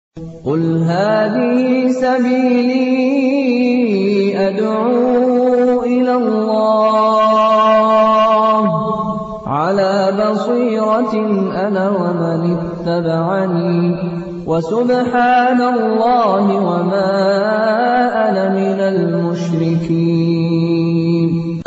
قُلْ هَٰذِهِ سَبِيلِي أَدْعُو إِلَى اللَّهِ ۚ عَلَىٰ بَصِيرَةٍ أَنَا وَمَنِ اتَّبَعَنِي ۖ وَسُبْحَانَ اللَّهِ وَمَا أَنَا مِنَ الْمُشْرِكِينَ.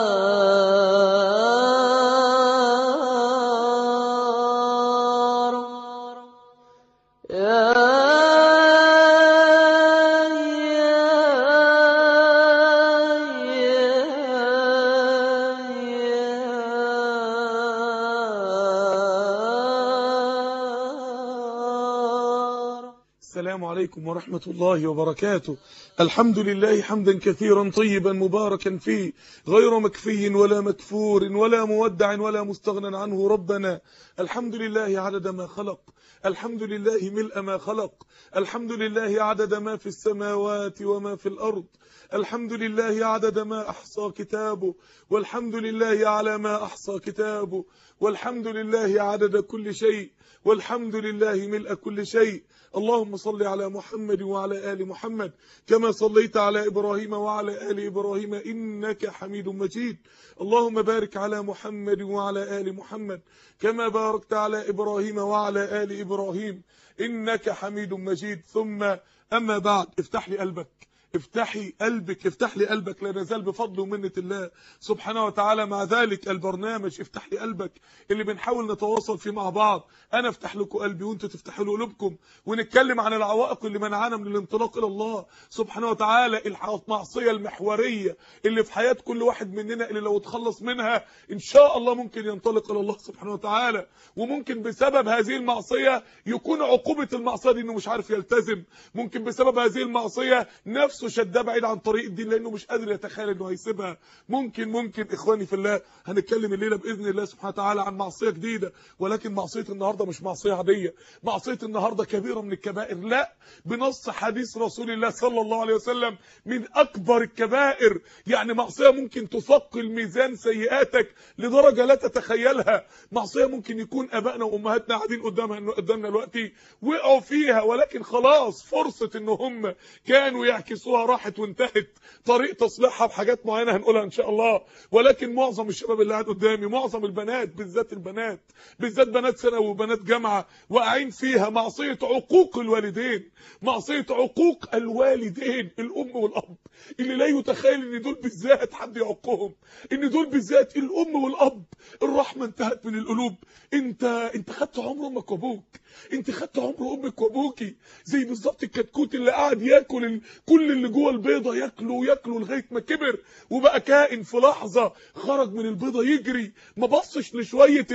السلام عليكم ورحمة الله وبركاته. الحمد لله حمدا كثيرا طيبا مباركا فيه، غير مكفي ولا مكفور ولا مودع ولا مستغنى عنه ربنا. الحمد لله عدد ما خلق، الحمد لله ملء ما خلق، الحمد لله عدد ما في السماوات وما في الأرض، الحمد لله عدد ما أحصى كتابه، والحمد لله على ما أحصى كتابه، والحمد لله عدد كل شيء، والحمد لله ملء كل شيء. اللهم صل على محمد وعلى آل محمد كما صليت على إبراهيم وعلى آل إبراهيم إنك حميد مجيد. اللهم بارك على محمد وعلى آل محمد كما باركت على إبراهيم وعلى آل إبراهيم إنك حميد مجيد. ثم أما بعد، افتح لي قلبك، افتحي قلبك، افتح لي قلبك، لا نزال بفضل ومنة الله سبحانه وتعالى مع ذلك البرنامج افتح لي قلبك اللي بنحاول نتواصل فيه مع بعض. انا افتح لكم قلبي وانتوا تفتحوا لي قلوبكم، ونتكلم عن العوائق اللي منعنا من الانطلاق الى الله سبحانه وتعالى، المعصيه المحوريه اللي في حياه كل واحد مننا، اللي لو اتخلص منها ان شاء الله ممكن ينطلق الى الله سبحانه وتعالى. وممكن بسبب هذه المعصيه يكون عقوبه المعصيه دي انه مش عارف يلتزم، ممكن بسبب هذه المعصيه نفسه شداه بعيد عن طريق الدين لانه مش قادر يتخيل انه هيسيبها. ممكن اخواني في الله هنتكلم الليله باذن الله سبحانه وتعالى عن معصيه جديده، ولكن معصيه النهارده مش معصيه عاديه، معصيه النهارده كبيره من الكبائر، لا بنص حديث رسول الله صلى الله عليه وسلم من اكبر الكبائر. يعني معصيه ممكن تثقل ميزان سيئاتك لدرجه لا تتخيلها، معصيه ممكن يكون ابائنا وامهاتنا قاعدين قدامنا دلوقتي وقعوا فيها، ولكن خلاص فرصه ان هم كانوا يعكسوها راحت وانتهت. طريق تصليحها بحاجات معينه هنقولها ان شاء الله، ولكن معظم الشباب اللي قاعد قدامي، معظم البنات، بالذات البنات، بالذات بنات ثانوي وبنات جامعه، واقعين فيها معصيه عقوق الوالدين، معصيه عقوق الوالدين، الام والاب، اللي لا يتخيل ان دول بالذات حد يعقهم، ان دول بالذات الام والاب الرحمه انتهت من القلوب. انت خدت عمر امك وابوك، انت خدت عمر امك وابوكي، زي بالظبط الكتكوت اللي قاعد ياكل كل اللي جوه البيضه، ياكله لغايه ما كبر وبقى كائن، في لحظه خرج من البيضه يجري، ما بصش لشويه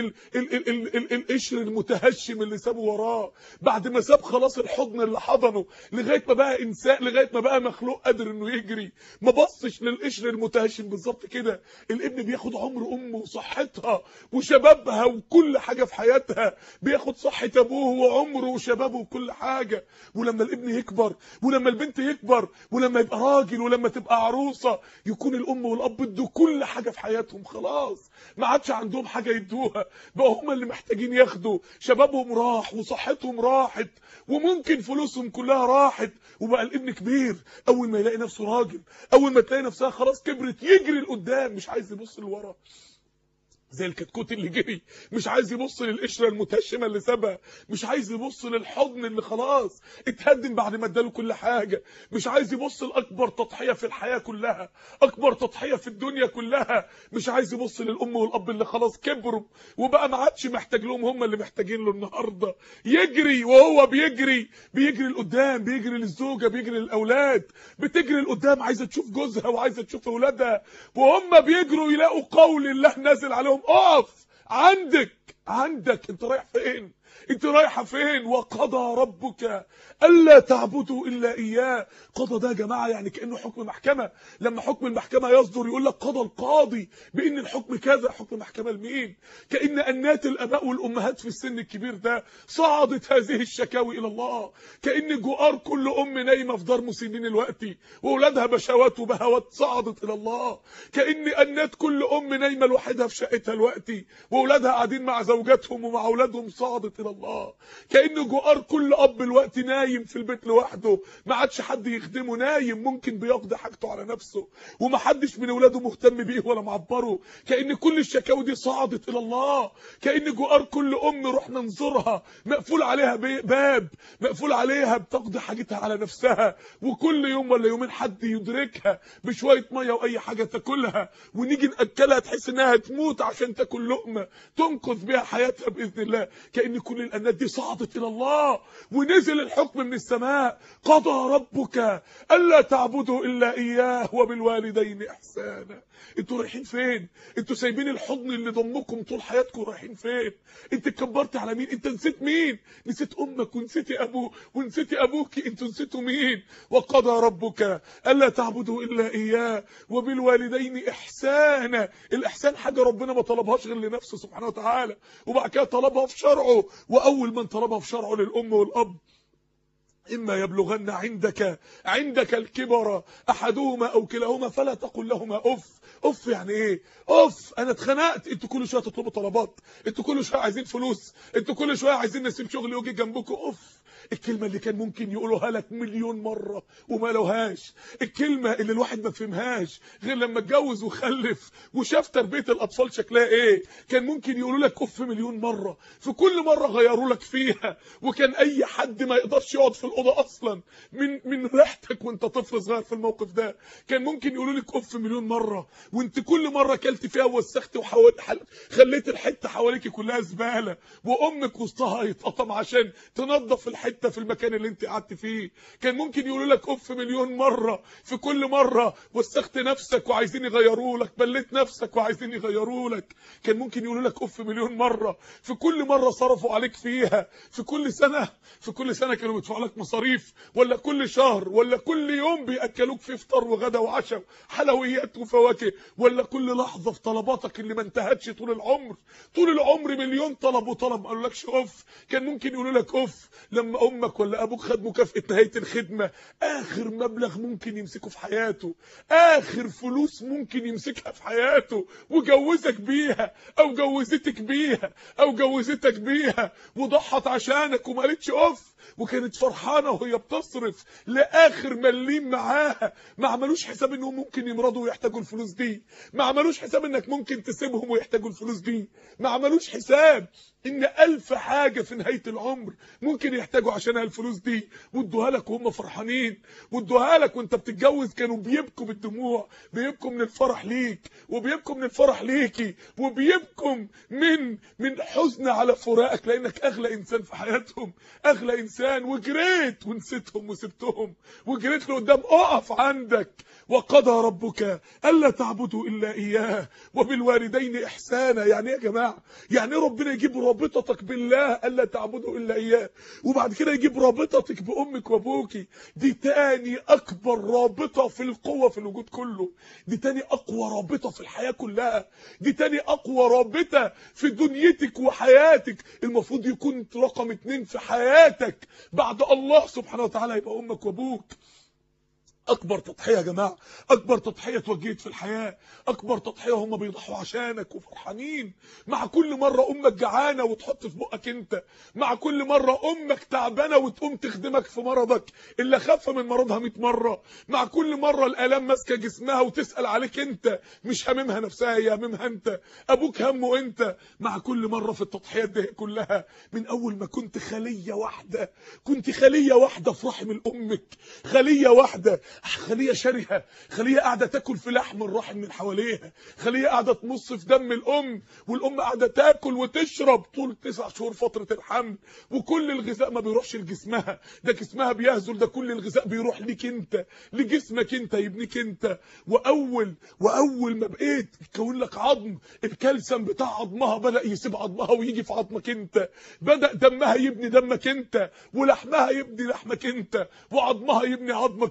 القشر المتهشم اللي سابه وراه بعد ما ساب خلاص الحضن اللي حضنه، لغايه ما بقى انسان، لغايه ما بقى مخلوق قادر انه يجري، ما بصش للقشر المتهشم. بالظبط كده الابن بياخد عمر امه وصحتها وشبابها وكل حاجه في حياتها، بياخد صحه ابوه وعمره وشبابه وكل حاجه. ولما الابن يكبر، ولما البنت يكبر، ولما يبقى راجل، ولما تبقى عروسه، يكون الام والاب ادوا كل حاجه في حياتهم، خلاص ما عادش عندهم حاجه يدوها، بقوا هم اللي محتاجين ياخدوا. شبابهم راح وصحتهم راحت وممكن فلوسهم كلها راحت، وبقى الابن كبير، اول ما يلاقي نفسه راجل، اول ما تلاقي نفسها خلاص كبرت، يجري لقدام مش عايز يبص لورا، زي الكتكوت اللي جري، مش عايز يبص للقشره المتهشمه اللي سابها، مش عايز يبص للحضن اللي خلاص اتهدم بعد ما اداله كل حاجه، مش عايز يبص لاكبر تضحيه في الحياه كلها، اكبر تضحيه في الدنيا كلها، مش عايز يبص للام والاب اللي خلاص كبروا وبقى ما عادش محتاج لهم، هم اللي محتاجين له النهارده. يجري، وهو بيجري لقدام، بيجري للزوجه، بيجري للاولاد، بتجري لقدام عايزه تشوف جوزها وعايزه تشوف اولادها، وهم بيجروا يلاقوا قول الله نازل عليهم، اقف عندك انت رايح فين؟ انت رايحه فين؟ وقضى ربك الا تعبدوا الا اياه. قضى ده يا جماعه يعني كانه حكم محكمه، لما حكم المحكمه يصدر يقول لك قضى القاضي بان الحكم كذا، حكم محكمه لمين؟ كان انات الاباء والامهات في السن الكبير ده صعدت هذه الشكاوي الى الله، كان جوار كل ام نايمه في دار مسنين الوقتي واولادها بشوات وبهوات صعدت الى الله، كان انات كل ام نايمه لوحدها في شقتها الوقتي واولادها قاعدين مع زوجاتهم ومع اولادهم صعدت الى الله. كأن جوار كل اب الوقت نايم في البيت لوحده، ما عادش حد يخدمه، نايم ممكن بيقضي حاجته على نفسه، ومحدش من اولاده مهتم بيه ولا معبره. كأن كل الشكاوي دي صعدت الى الله. كأن جوار كل ام رحنا نزورها مقفول عليها باب، مقفول عليها بتقضي حاجتها على نفسها، وكل يوم ولا يومين حد يدركها بشويه ميه واي حاجه تاكلها، ونيجي ناكلها تحس انها تموت عشان تاكل لقمه تنقذ بها حياتها باذن الله. كأن كل الانات دي صعدت الى الله، ونزل الحكم من السماء: قضى ربك الا تعبدوا الا اياه وبالوالدين احسانا. انتوا رايحين فين؟ انتوا سايبين الحضن اللي ضمكم طول حياتكم، رايحين فين؟ انت اتكبرت على مين؟ انت نسيت مين؟ نسيت امك ونسيتي ابوك ونسيتي ابوكي، انتوا نسيتوا مين؟ وقضى ربك الا تعبدوا الا اياه وبالوالدين احسانا. الاحسان حاجه ربنا ما طلبهاش غير لنفسه سبحانه وتعالى، وبعد كده طلبها في شرعه، واول من طلبها في شرعه للام والاب: إما يبلغن عندك الكبر أحدهما أو كلاهما فلا تقل لهما أف. أف يعني إيه؟ أف أنا اتخنقت، أنتوا كل شوية تطلبوا طلبات، أنتوا كل شوية عايزين فلوس، أنتوا كل شوية عايزين نسيب شغل ويجي جنبكم. أف. الكلمة اللي كان ممكن يقولوها لك مليون مرة وما لوهاش، الكلمة اللي الواحد ما فهمهاش غير لما اتجوز وخلف وشاف تربية الأطفال شكلها إيه. كان ممكن يقولوا لك أف مليون مرة، في كل مرة غيروا لك فيها، وكان أي حد ما يقدرش يقعد في الأوضة أصلا من ريحتك وأنت طفل صغير في الموقف ده. كان ممكن يقولوا لك أف مليون مرة، وأنت كل مرة كلت فيها ووسخت خليت الحتة حواليك كلها زبالة، وأمك وسطها يتقطم عشان تنظف الحتة في المكان اللي انت قعدت فيه. كان ممكن يقولوا لك اف مليون مره، في كل مره وسخت نفسك وعايزين يغيروا لك، بليت نفسك وعايزين يغيروا لك. كان ممكن يقولوا لك اف مليون مره، في كل مره صرفوا عليك فيها، في كل سنه كانوا بيدفعوا لك مصاريف، ولا كل شهر، ولا كل يوم بياكلوك في فطار وغدا وعشاء حلويات وفواكه، ولا كل لحظه في طلباتك اللي ما انتهتش طول العمر مليون طلب وطلب ما قالولكش اف. كان ممكن يقولوا لك اف لما امك ولا ابوك خد مكافأة نهاية الخدمة، اخر مبلغ ممكن يمسكه في حياته، اخر فلوس ممكن يمسكها في حياته، وجوزك بيها او جوزتك بيها او جوزتك بيها، وضحت عشانك وما قالتش اف، وكانت فرحانه وهي بتصرف لاخر مليم معاها. ما عملوش حساب انهم ممكن يمرضوا ويحتاجوا الفلوس دي، ما عملوش حساب انك ممكن تسيبهم ويحتاجوا الفلوس دي، ما عملوش حساب ان 1000 حاجه في نهايه العمر ممكن يحتاجوا عشانها الفلوس دي، وادوها لك وهم فرحانين، وادوها لك وانت بتتجوز كانوا بيبكوا بالدموع، بيبكوا من الفرح ليك، وبيبكوا من الفرح ليكي، وبيبكوا من حزن على فراقك، لانك اغلى انسان في حياتهم، اغلى انسان، وجريت ونسيتهم وسبتهم، وجريت لقدام. اقف عندك: وقضى ربك الا تعبدوا الا اياه وبالوالدين احسانا. يعني ايه يا جماعه؟ يعني ربنا يجيب رابطتك بالله الا تعبدوا الا اياه، وبعد كده يجيب رابطتك بامك وابوكي؟ دي تاني اكبر رابطه في القوه في الوجود كله، دي تاني اقوى رابطه في الحياه كلها، دي تاني اقوى رابطه في دنيتك وحياتك. المفروض يكون رقم 2 في حياتك بعد الله سبحانه وتعالى يبقى امك وابوك. اكبر تضحيه يا جماعه، اكبر تضحيه اتوجهت في الحياه، اكبر تضحيه هم بيضحوا عشانك وفرحانين. مع كل مره امك جعانه وتحط في بقك انت، مع كل مره امك تعبانه وتقوم تخدمك في مرضك اللي خف من مرضها 100 مره، مع كل مره الالام ماسكه جسمها وتسال عليك انت، مش هممها نفسها، هي هممها انت، ابوك همه انت. مع كل مره في التضحيات دي كلها، من اول ما كنت خليه واحده في رحم امك، خليه واحده، خليه شرهه، خليه قاعده تاكل في لحم الرحم من حواليها، خليه قاعده تمص في دم الام، والام قاعده تاكل وتشرب طول 9 شهور فتره الحمل، وكل الغذاء ما بيروحش لجسمها، ده جسمها بيهزل، ده كل الغذاء بيروح ليك انت، لجسمك انت، يبنيك انت. واول ما بقيت تكون لك عظم، الكالسيوم بتاع عظمها بدا يسيب عظمها ويجي في عظمك انت، بدا دمها يبني دمك انت، ولحمها يبني لحمك انت، وعظمها يبني عظمك انت،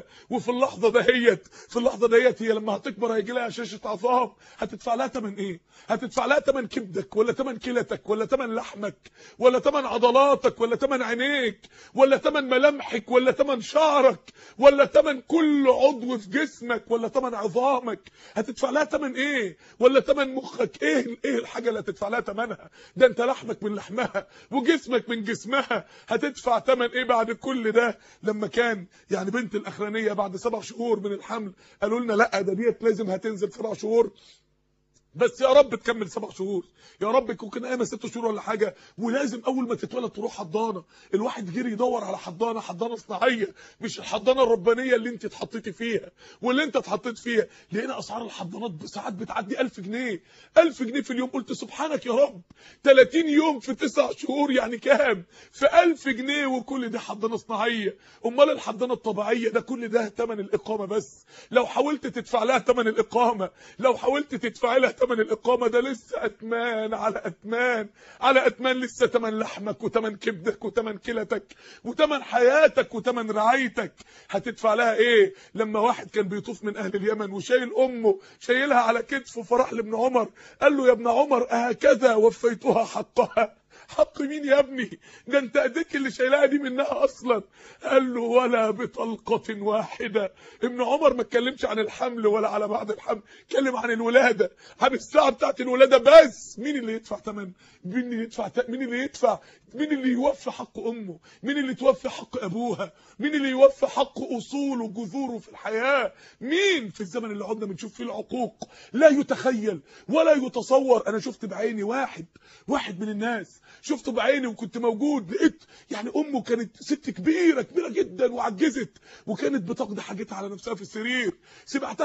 كده. وفي اللحظه دهيت هي لما هتكبر هيجي لها شاشه عظام، هتدفع لها ثمن ايه؟ هتدفع لها ثمن كبدك، ولا ثمن كلتك، ولا ثمن لحمك، ولا ثمن عضلاتك، ولا ثمن عينيك، ولا ثمن ملامحك، ولا ثمن شعرك، ولا ثمن كل عضو في جسمك، ولا ثمن عظامك؟ هتدفع لها ثمن ايه؟ ولا ثمن مخك؟ ايه الحاجه اللي هتدفع لها ثمنها؟ ده انت لحمك من لحمها وجسمك من جسمها. هتدفع ثمن ايه بعد كل ده؟ لما كان يعني بنت الاخرانيه بعد 7 شهور من الحمل قالوا لنا لا ده ديت لازم هتنزل 7 شهور، بس يا رب تكمل 7 شهور، يا رب يكون كان قايمه 6 شهور ولا حاجه، ولازم اول ما تتولد تروح حضانه. الواحد جري يدور على حضانه صناعيه، مش الحضانه الربانيه اللي انت اتحطيتي فيها واللي انت اتحطيت فيها. لقينا اسعار الحضانات ساعات بتعدي 1000 جنيه، 1000 جنيه في اليوم. قلت سبحانك يا رب، 30 يوم في 9 شهور يعني كام؟ في 1000 جنيه، وكل ده حضانه صناعيه. امال الحضانه الطبيعيه ده كل ده ثمن الاقامه بس. لو حاولت تدفع لها ثمن الاقامه، لو حاولت تدفع لها ثمن الاقامه، ده لسه اتمان على اتمان على اتمان، لسه ثمن لحمك وثمن كبدك وثمن كلتك وثمن حياتك وثمن رعايتك. هتدفع لها ايه؟ لما واحد كان بيطوف من اهل اليمن وشايل امه شايلها على كتفه، فراح لابن عمر قال له يا ابن عمر اهكذا وفيتها حقها؟ حق مين يا ابني؟ ده انت ايديك اللي شايلها دي منها اصلا. قال له ولا بطلقه واحده. ابن عمر ما اتكلمش عن الحمل ولا على بعد الحمل، اتكلم عن الولاده، عن الساعه بتاعت الولاده بس. مين اللي يدفع ثمن؟ مين اللي يوفي حق امه؟ مين اللي توفي حق ابوها؟ مين اللي يوفي حق اصوله وجذوره في الحياه؟ مين؟ في الزمن اللي عدنا بنشوف فيه العقوق لا يتخيل ولا يتصور. انا شفت بعيني واحد من الناس، شفته بعيني وكنت موجود. لقيت يعني امه كانت ست كبيره جدا وعجزت، وكانت بتقضي حاجتها على نفسها في السرير. سمعتها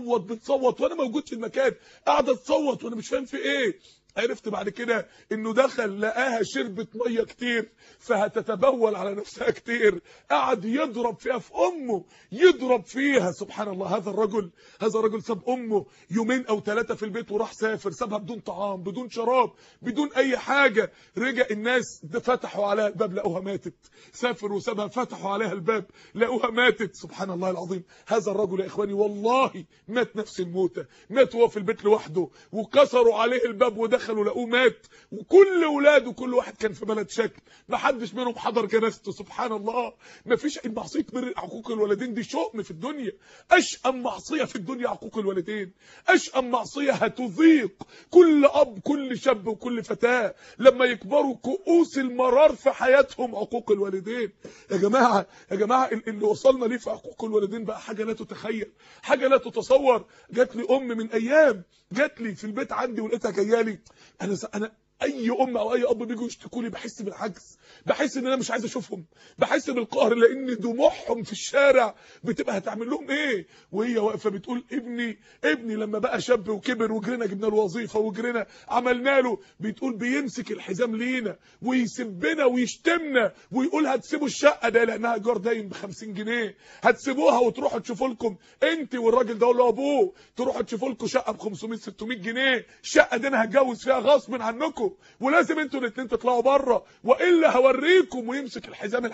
بتصوت وانا موجود في المكان، قاعده تصوت وانا مش فاهم في ايه. عرفت بعد كده انه دخل لقاها شربت ميه كتير فهتتبول على نفسها كتير. قعد يضرب فيها في امه، يضرب فيها. سبحان الله. هذا الرجل ساب امه 2 أو 3 في البيت وراح سافر، سابها بدون طعام بدون شراب بدون اي حاجه. رجع الناس فتحوا عليها الباب لقوها ماتت. سافر وسابها، فتحوا عليها الباب لقوها ماتت. سبحان الله العظيم. هذا الرجل يا اخواني والله مات نفس الموتة، مات وهو في البيت لوحده، وكسروا عليه الباب ودخلوا لقوه مات. وكل اولاده كل واحد كان في بلد شكل، ما حدش منهم حضر جنازته. سبحان الله. ما فيش معصيه بر عقوق الوالدين، دي شؤم في الدنيا. اشأم معصيه في الدنيا عقوق الوالدين، اشأم معصيه هتذيق كل اب كل شاب وكل فتاه لما يكبروا كؤوس المرار في حياتهم عقوق الوالدين. يا جماعه اللي وصلنا ليه في عقوق الوالدين بقى حاجه لا تتخيل، حاجه لا تتصور. جات لي ام من ايام، جات لي في البيت عندي ولقيتها جايه لي. انا اي ام او اي اب بيجوا يشتكوا لي بحس بالعجز، بحس ان انا مش عايز اشوفهم، بحس بالقهر، لان دموعهم في الشارع بتبقى هتعمل لهم ايه؟ وهي واقفه بتقول ابني لما بقى شاب وكبر وجرينا جبنا له وظيفه وجرينا عملنا له، بتقول بيمسك الحزام لينا ويسبنا ويشتمنا ويقول هتسيبوا الشقه ده لانها ايجار دايم ب50 جنيه، هتسيبوها وتروحوا تشوفوا لكم انت والراجل ده ولا ابوه تروحوا تشوفوا لكم شقه ب 500 600 جنيه، الشقه دي انا هتجوز فيها غصب عنكم ولازم انتوا الاثنين تطلعوا بره والا هوريكم. ويمسك الحزام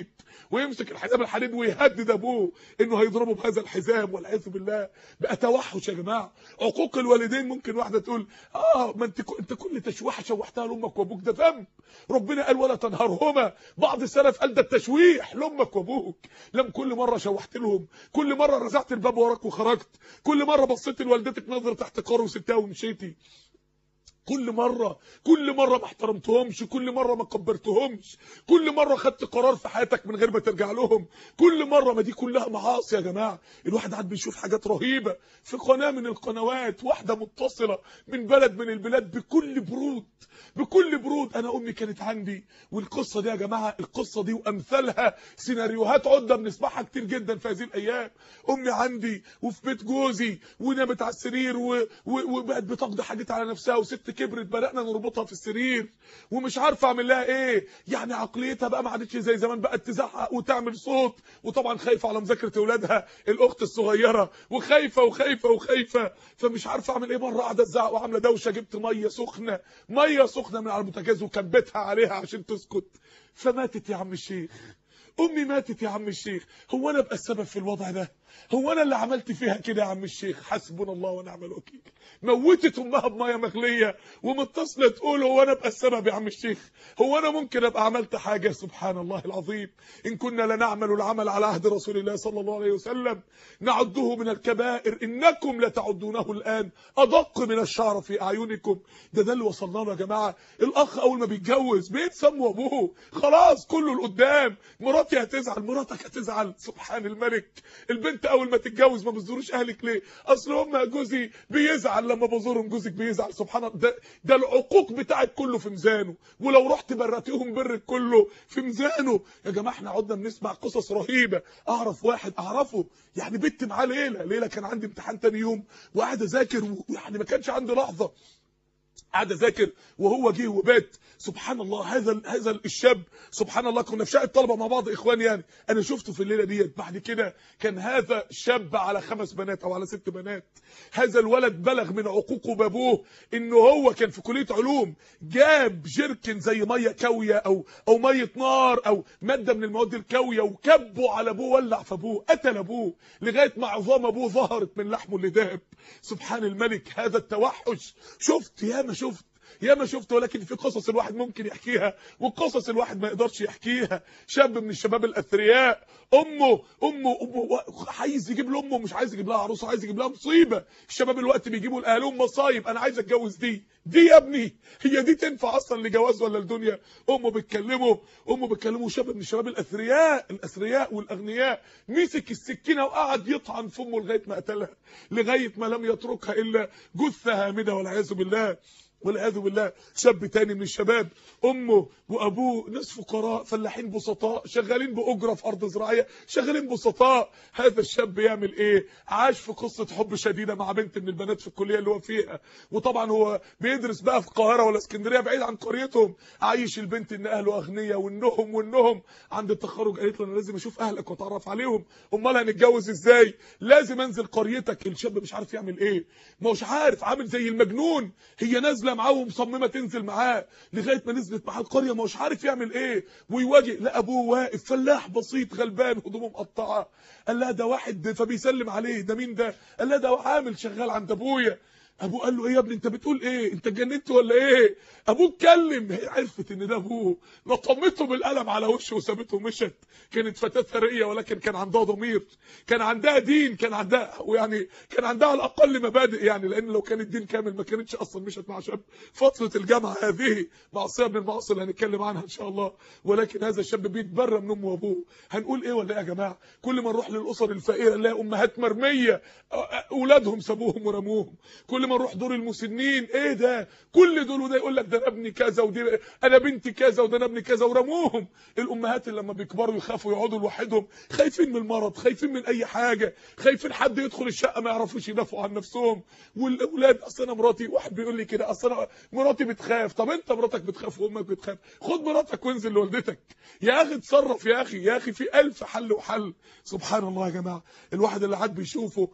الحديد ويهدد ابوه انه هيضربه بهذا الحزام والعياذ بالله. بقى توحش يا جماعه. عقوق الوالدين ممكن واحده تقول ما انت كل تشويحه شوحتها لامك وابوك ده ذنب. ربنا قال ولا تنهرهما، بعض السلف قال ده التشويح لامك وابوك. لم كل مره شوحت لهم، كل مره رزعت الباب وراك وخرجت، كل مره بصيت لوالدتك نظره احتقار وسبتها ومشيتي، كل مره ما احترمتهمش، كل مره ما كبرتهمش، كل مره خدت قرار في حياتك من غير ما ترجع لهم، كل مره. ما دي كلها معاصي يا جماعه. الواحد قاعد بيشوف حاجات رهيبه في قناه من القنوات، واحده متصله من بلد من البلاد بكل برود. انا امي كانت عندي، والقصه دي يا جماعه القصه دي وامثالها سيناريوهات عده بنسمعها كتير جدا في هذه الايام. امي عندي وفي بيت جوزي ونامت على السرير وبقت بتقضي حاجتها على نفسها، وست كبرت بدأنا نربطها في السرير ومش عارفه اعمل لها ايه. يعني عقليتها بقى ما عادتش زي زمان، بقت تزعق وتعمل صوت، وطبعا خايفه على مذاكره اولادها الاخت الصغيره، وخايفه فمش عارفه اعمل ايه. مره قاعده تزعق وعامله دوشه، جبت ميه سخنه من على البوتاجاز وكبتها عليها عشان تسكت، فماتت يا عم الشيخ. امي ماتت يا عم الشيخ، هو انا ابقى السبب في الوضع ده؟ هو انا اللي عملت فيها كده يا عم الشيخ؟ حسبنا الله ونعم الوكيل. موتت امها بميه مغليه ومتصله تقول هو انا ابقى السبب يا عم الشيخ؟ هو انا ممكن ابقى عملت حاجه؟ سبحان الله العظيم. ان كنا لنعمل العمل على عهد رسول الله صلى الله عليه وسلم نعده من الكبائر انكم لتعدونه الان ادق من الشعر في اعينكم. ده اللي وصلنا له يا جماعه. الاخ اول ما بيتجوز بيتسموا ابوه، خلاص كله لقدام. مراتي هتزعل، مراتك هتزعل، سبحان الملك. البنت اول ما تتجوز ما بتزورش اهلك ليه؟ اصل هم جوزي بيزعل لما بزورهم، جوزك بيزعل. سبحان الله. ده العقوق بتاعك كله في ميزانه، ولو رحت برتيهم برك كله في ميزانه. يا جماعه احنا قعدنا بنسمع قصص رهيبه. اعرف واحد اعرفه يعني بنت معاه ليله كان عندي امتحان تاني يوم وقاعد اذاكر، ويعني ما كانش عندي لحظه قاعد اذاكر وهو جه وبات. سبحان الله. هذا الشاب سبحان الله، كنا في شقه طلبه مع بعض اخوان يعني، انا شفته في الليله ديت. بعد كده كان هذا شاب على 5 بنات او على 6 بنات. هذا الولد بلغ من عقوقه بابوه انه هو كان في كليه علوم، جاب جيركن زي ميه كاويه او ميه نار او ماده من المواد الكاويه وكبه على ابوه، ولع في ابوه، قتل ابوه لغايه ما عظام ابوه ظهرت من لحمه اللي داب. سبحان الملك. هذا التوحش. شفت ياما شفت، ولكن في قصص الواحد ممكن يحكيها وقصص الواحد ما يقدرش يحكيها. شاب من الشباب الاثرياء، امه عايز يجيب لامه، مش عايز يجيب لها عروسه، عايز يجيب لها مصيبه. الشباب الوقت بيجيبوا لاهلهم مصايب، انا عايز اتجوز دي يا ابني، هي دي تنفع اصلا لجواز ولا لدنيا؟ امه بتكلمه. شاب من الشباب الاثرياء والاغنياء مسك السكينه وقعد يطعن في امه لغايه ما قتلها، لغايه ما لم يتركها الا جثه هامده والعياذ بالله. شاب تاني من الشباب، امه وابوه ناس فقراء فلاحين بسطاء شغالين باجره في ارض زراعيه، شغالين بسطاء. هذا الشاب يعمل ايه؟ عاش في قصه حب شديده مع بنت من البنات في الكليه اللي هو فيها، وطبعا هو بيدرس بقى في القاهره ولا اسكندريه بعيد عن قريتهم. عايش البنت ان اهله اغنياء وانهم عند التخرج قالت له انا لازم اشوف اهلك واتعرف عليهم، امال هنتجوز ازاي؟ لازم انزل قريتك. الشاب مش عارف يعمل ايه، مش عارف، عامل زي المجنون. هي نازله معاه ومصممه تنزل معاه، لغايه ما نزلت معاه القريه مش عارف يعمل ايه. ويواجه لا ابوه واقف فلاح بسيط غلبان هدومه مقطعه. قال لها ده واحد، فبيسلم عليه، ده مين ده؟ قال لها ده عامل شغال عند ابويا. ابوه قال له ايه يا ابني انت بتقول ايه؟ انت اتجننت ولا ايه؟ ابوه اتكلم. هي عرفت ان ده ابوه، نطمته بالقلم على وشه وسابته ومشت. كانت فتاه ثريه ولكن كان عندها ضمير، كان عندها دين، كان عندها على الاقل مبادئ يعني، لان لو كان الدين كامل ما كانتش اصلا مشت مع شاب. فتره الجامعه هذه معصيه من المعاصي اللي هنتكلم عنها ان شاء الله. ولكن هذا الشاب بيتبرى من امه وابوه. هنقول ايه ولا ايه يا جماعه؟ كل ما نروح للاسر الفقيره نلاقي امهات مرميه، اولادهم سابوهم ورموهم. كل ما نروح دور المسنين، ايه ده؟ كل دول، وده يقول لك ده انا ابني كذا، ودي انا بنتي كذا، وده انا ابني كذا، ورموهم. الامهات اللي لما بيكبروا يخافوا يقعدوا لوحدهم، خايفين من المرض، خايفين من اي حاجه، خايفين حد يدخل الشقه ما يعرفوش يدافعوا عن نفسهم. والاولاد، اصل انا مراتي، واحد بيقول لي كده، اصل انا مراتي بتخاف. طب انت مراتك بتخاف وامك بتخاف، خد مراتك وانزل لوالدتك يا اخي، اتصرف يا اخي في 1000 حل وحل. سبحان الله يا جماعه. الواحد اللي عاد بيشوفه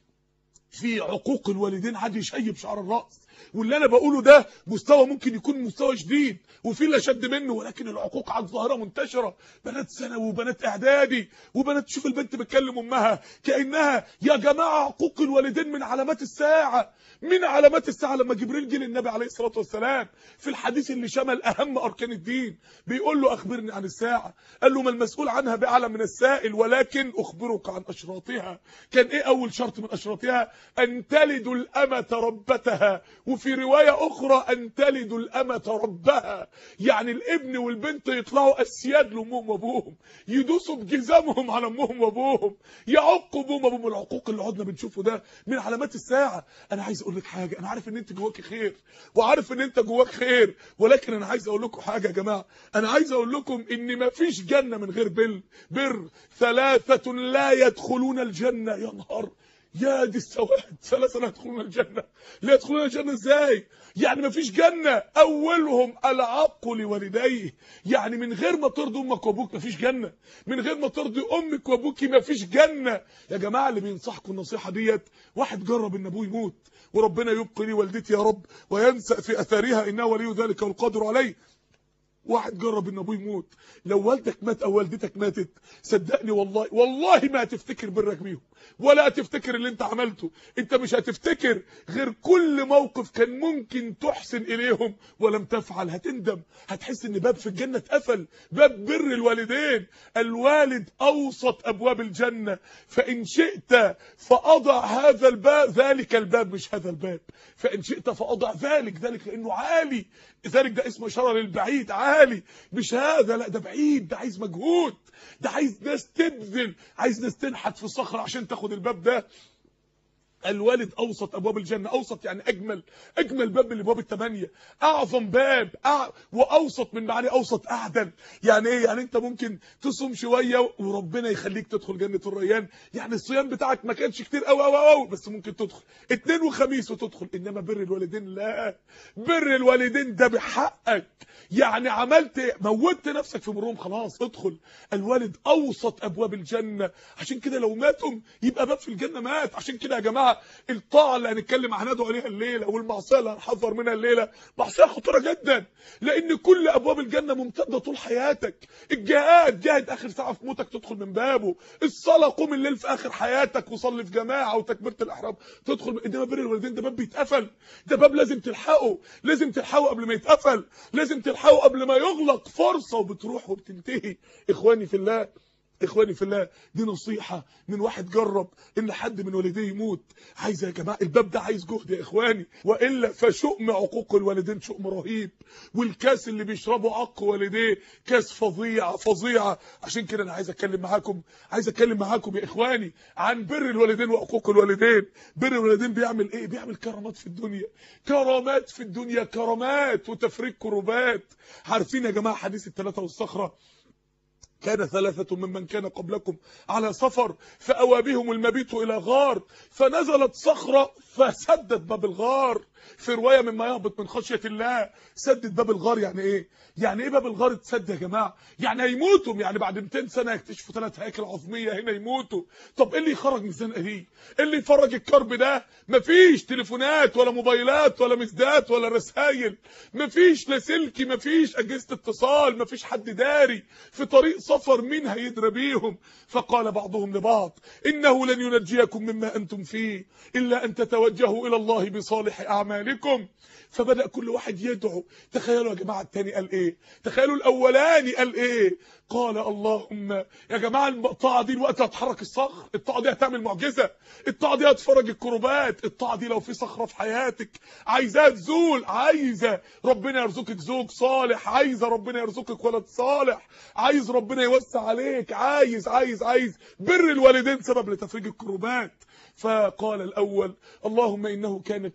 في عقوق الوالدين عاد يشيب شعر الراس. واللي انا بقوله ده مستوى ممكن يكون مستوى شديد وفي لا شد منه، ولكن العقوق عاد ظاهره منتشره. بنات ثانوي وبنات اعدادي وبنات، تشوف البنت بتكلم امها كانها، يا جماعه عقوق الوالدين من علامات الساعه، من علامات الساعه. لما جبريل جه للنبي عليه الصلاه والسلام في الحديث اللي شمل اهم اركان الدين بيقول له اخبرني عن الساعه، قال له ما المسؤول عنها باعلم من السائل، ولكن اخبرك عن اشراطها. كان ايه اول شرط من اشراطها؟ ان تلد الامه ربتها، وفي روايه اخرى ان تلد الامه ربها. يعني الابن والبنت يطلعوا اسياد لامهم وابوهم، يدوسوا بجزامهم على امهم وابوهم، يعقوا ابوهم وابوهم. العقوق اللي قعدنا بنشوفه ده من علامات الساعه. انا عايز اقول لك حاجه، انا عارف ان انت جواك خير وعارف ان انت جواك خير، ولكن انا عايز اقول لكم حاجه يا جماعه. انا عايز اقول لكم ان مفيش جنه من غير بر. 3 لا يدخلون الجنه. يا نهار، يا دي السواد، 3 لا يدخلون الجنه. لا يدخلون الجنه ازاي؟ يعني مفيش جنه. اولهم العق لوالديه، يعني من غير ما ترضي امك وابوك مفيش جنه، من غير ما ترضي امك وابوك مفيش جنه. يا جماعه اللي بينصحكم النصيحه ديت واحد جرب ان ابوه يموت، وربنا يبقي لي والدتي يا رب وينسأ في اثارها انه ولي ذلك والقادر عليه. واحد جرب ان ابوه يموت. لو والدك مات او والدتك ماتت صدقني والله ما هتفتكر برك بيهم ولا هتفتكر اللي انت عملته. انت مش هتفتكر غير كل موقف كان ممكن تحسن اليهم ولم تفعل. هتندم، هتحس ان باب في الجنه اتقفل، باب بر الوالدين. الوالد اوسط ابواب الجنه، فان شئت فاضع هذا الباب، ذلك الباب مش هذا الباب، فان شئت فاضع ذلك لانه عالي، ذلك ده اسمه اشاره للبعيد، عالي مش هذا، لا ده بعيد، ده عايز مجهود، ده عايز ناس تبذل، عايز ناس تنحت في الصخره عشان تاخد الباب ده. الوالد اوسط ابواب الجنه، اوسط يعني اجمل باب من الابواب الثمانيه، اعظم باب، واوسط من معاني اوسط اعدل. يعني ايه؟ يعني انت ممكن تصوم شويه وربنا يخليك تدخل جنه الريان، يعني الصيام بتاعك ما كانش كتير قوي بس ممكن تدخل اثنين وخميس وتدخل. انما بر الوالدين لا، بر الوالدين ده بحقك، يعني عملت موتت نفسك في برهم خلاص ادخل. الوالد اوسط ابواب الجنه، عشان كده لو ماتوا يبقى باب في الجنه مات. عشان كده يا جماعه الطاعه اللي هنتكلم هندعو عليها الليله والمعصيه اللي هنحذر منها الليله معصيه خطيره جدا، لان كل ابواب الجنه ممتده طول حياتك. الجهاد، جاهد اخر ساعه في موتك تدخل من بابه. الصلاه، قوم الليل في اخر حياتك وصلي في جماعه وتكبيره الاحرام تدخل. انما بر الوالدين ده باب بيتقفل، ده باب لازم تلحقه، لازم تلحقه قبل ما يتقفل، لازم تلحقه قبل ما يغلق. فرصه وبتروح وبتنتهي. اخواني في الله، دي نصيحة من واحد جرب ان حد من والديه يموت. عايز يا جماعة الباب ده عايز جهد يا اخواني، وإلا فشؤم عقوق الوالدين شؤم رهيب، والكاس اللي بيشربه عق والديه كاس فظيعة. عشان كده انا عايز اتكلم معاكم يا اخواني عن بر الوالدين وعقوق الوالدين. بر الوالدين بيعمل ايه؟ بيعمل كرامات في الدنيا، كرامات وتفريج كروبات. عارفين يا جماعة حديث الثلاثة والصخرة؟ كان ثلاثة ممن كان قبلكم على سفر فأوى بهم المبيت إلى غار فنزلت صخرة فسدت باب الغار. في رواية مما يهبط من خشية الله، سدت باب الغار. يعني ايه؟ يعني ايه باب الغار اتسد يا جماعة؟ يعني هيموتوا، يعني بعد 200 سنة يكتشفوا 3 هياكل عظمية هنا يموتوا. طب ايه اللي يخرج من الزنقة دي؟ ايه اللي يفرج الكرب ده؟ مفيش تليفونات ولا موبايلات ولا مسدات ولا رسايل، مفيش لا سلكي، مفيش اجهزة اتصال، مفيش حد داري في طريق سفر، مين هيدرى بيهم؟ فقال بعضهم لبعض انه لن ينجيكم مما انتم فيه الا ان تتوجهوا الى الله بصالح اعمالكم. فبدأ كل واحد يدعو. تخيلوا يا جماعة التاني قال ايه، تخيلوا الاولاني قال ايه. قال اللهم يا جماعة الطاعة دي الوقت هتحرك الصخر، الطاعة دي هتعمل معجزة، الطاعة دي هتفرج الكروبات، الطاعة دي لو في صخرة في حياتك عايزاها تزول، عايزة ربنا يرزقك زوج صالح، عايزة ربنا يرزقك ولد صالح، عايز ربنا يوسع عليك، عايز بر الوالدين سبب لتفريج الكروبات. فقال الأول اللهم إنه كان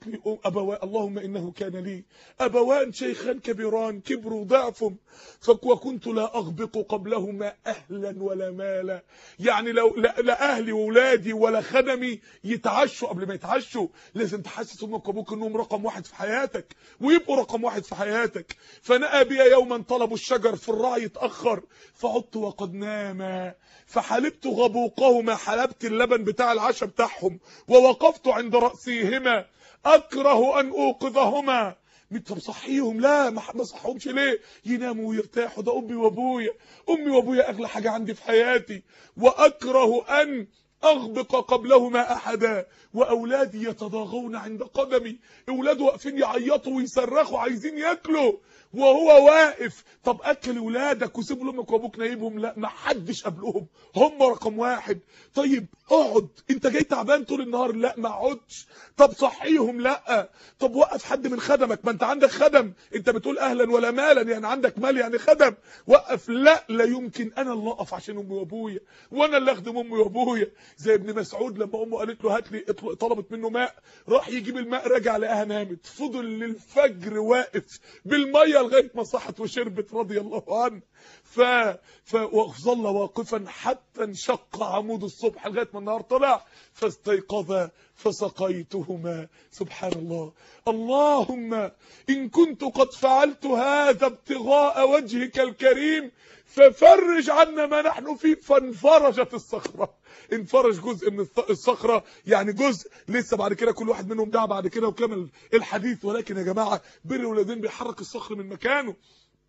لي أبوان شيخان كبيران كبروا ضعفهم وكنت لا أغبق قبلهما أهلا ولا مالا. يعني لو لا أهلي وولادي ولا خدمي يتعشوا قبل ما يتعشوا، لازم تحسس أمك وأبوك أنهم رقم واحد في حياتك ويبقوا رقم واحد في حياتك. فنأى بي يوما طلبوا الشجر في الرعي اتأخر فعدت وقد ناما فحلبت غبوقهما، حلبت اللبن بتاع العشاء بتاعهم ووقفت عند رأسيهما أكره أن أوقظهما. طب صحيهم، لا ما صحهمش ليه؟ يناموا ويرتاحوا، ده أمي وأبويا أغلى حاجة عندي في حياتي. وأكره أن أغبق قبلهما أحدا وأولادي يتضاغون عند قدمي، أولاده واقفين يعيطوا ويصرخوا عايزين ياكلوا وهو واقف. طب أكل أولادك وسيب لأمك وأبوك نايبهم؟ لا، ما حدش قبلهم، هم رقم واحد. طيب اقعد، أنت جاي تعبان طول النهار؟ لا ما اقعدش. طب صحيهم؟ لا. طب وقف حد من خدمك، ما أنت عندك خدم، أنت بتقول أهلا ولا مالا، يعني عندك مال يعني خدم، وقف. لا يمكن، أنا اللي أقف عشان أمي وأبويا، وأنا اللي أخدم أمي وأبويا. زي ابن مسعود لما أمه قالت له هات لي، طلبت منه ماء، راح يجيب الماء رجع لقاها نامت، فضل للفجر واقف بالميه لغايه ما صحت وشربت رضي الله عنه. وظل واقفا حتى انشق عمود الصبح لغايه ما النهار طلع فاستيقظا فسقيتهما. سبحان الله. اللهم ان كنت قد فعلت هذا ابتغاء وجهك الكريم ففرج عنا ما نحن فيه. فانفرجت الصخره، انفرج جزء من الصخره، يعني جزء لسه بعد كده كل واحد منهم دعا بعد كده وكمل الحديث. ولكن يا جماعه بر الوالدين بيحرك الصخر من مكانه.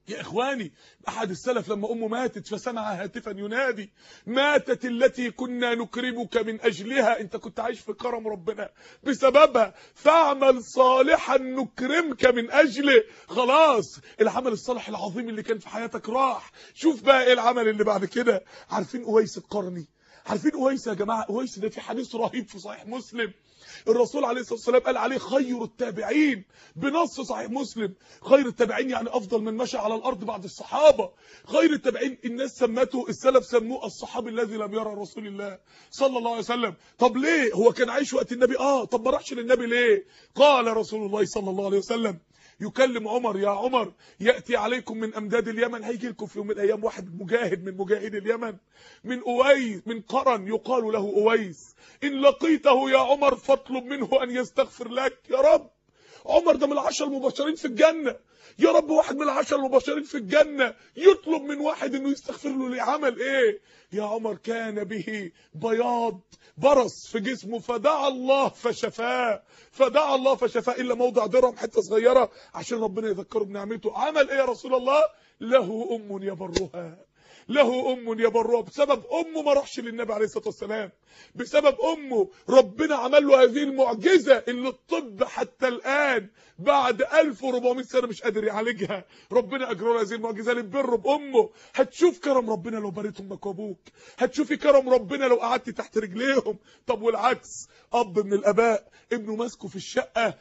يا إخواني، أحد السلف لما أمه ماتت فسمع هاتفا ينادي: ماتت التي كنا نكرمك من أجلها، أنت كنت عايش في كرم ربنا بسببها، فاعمل صالحا نكرمك من أجله. خلاص العمل الصالح العظيم اللي كان في حياتك راح، شوف بقى إيه العمل اللي بعد كده. عارفين أويس القرني؟ عارفين أويس يا جماعة؟ أويس ده في حديث رهيب في صحيح مسلم، الرسول عليه الصلاة والسلام قال عليه خير التابعين بنص صحيح مسلم. خير التابعين يعني أفضل من مشى على الأرض بعد الصحابة. خير التابعين الناس سمته، السلف سموه الصحابي الذي لم يرى رسول الله صلى الله عليه وسلم. طب ليه؟ هو كان عايش وقت النبي؟ طب ما راحش للنبي ليه؟ قال رسول الله صلى الله عليه وسلم يكلم عمر: يا عمر، يأتي عليكم من أمداد اليمن، هيجي لكم في يوم من الأيام واحد مجاهد من مجاهدي اليمن، من أويس، من قرن يقال له أويس، إن لقيته يا عمر فاطلب منه أن يستغفر لك. يا رب، عمر ده من العشر المبشرين في الجنة، يا رب واحد من العشر المبشرين في الجنة يطلب من واحد انه يستغفر له، لعمل ايه؟ يا عمر كان به بياض برص في جسمه فدعا الله فشفاه، فدعا الله فشفاه الا موضع درهم حته صغيره عشان ربنا يذكره بنعمته. عمل ايه يا رسول الله؟ له ام يبرها، له ام يبرها. بسبب امه ما راحش للنبي عليه الصلاه والسلام، بسبب امه ربنا عمل له هذه المعجزه اللي الطب حتى الان بعد 1400 سنه مش قادر يعالجها. ربنا اجرى له هذه المعجزه للبر بامه. هتشوف كرم ربنا لو بريت امك وابوك، هتشوفي كرم ربنا لو قعدت تحت رجليهم. طب والعكس، اب من الاباء ابنه ماسكه في الشقه،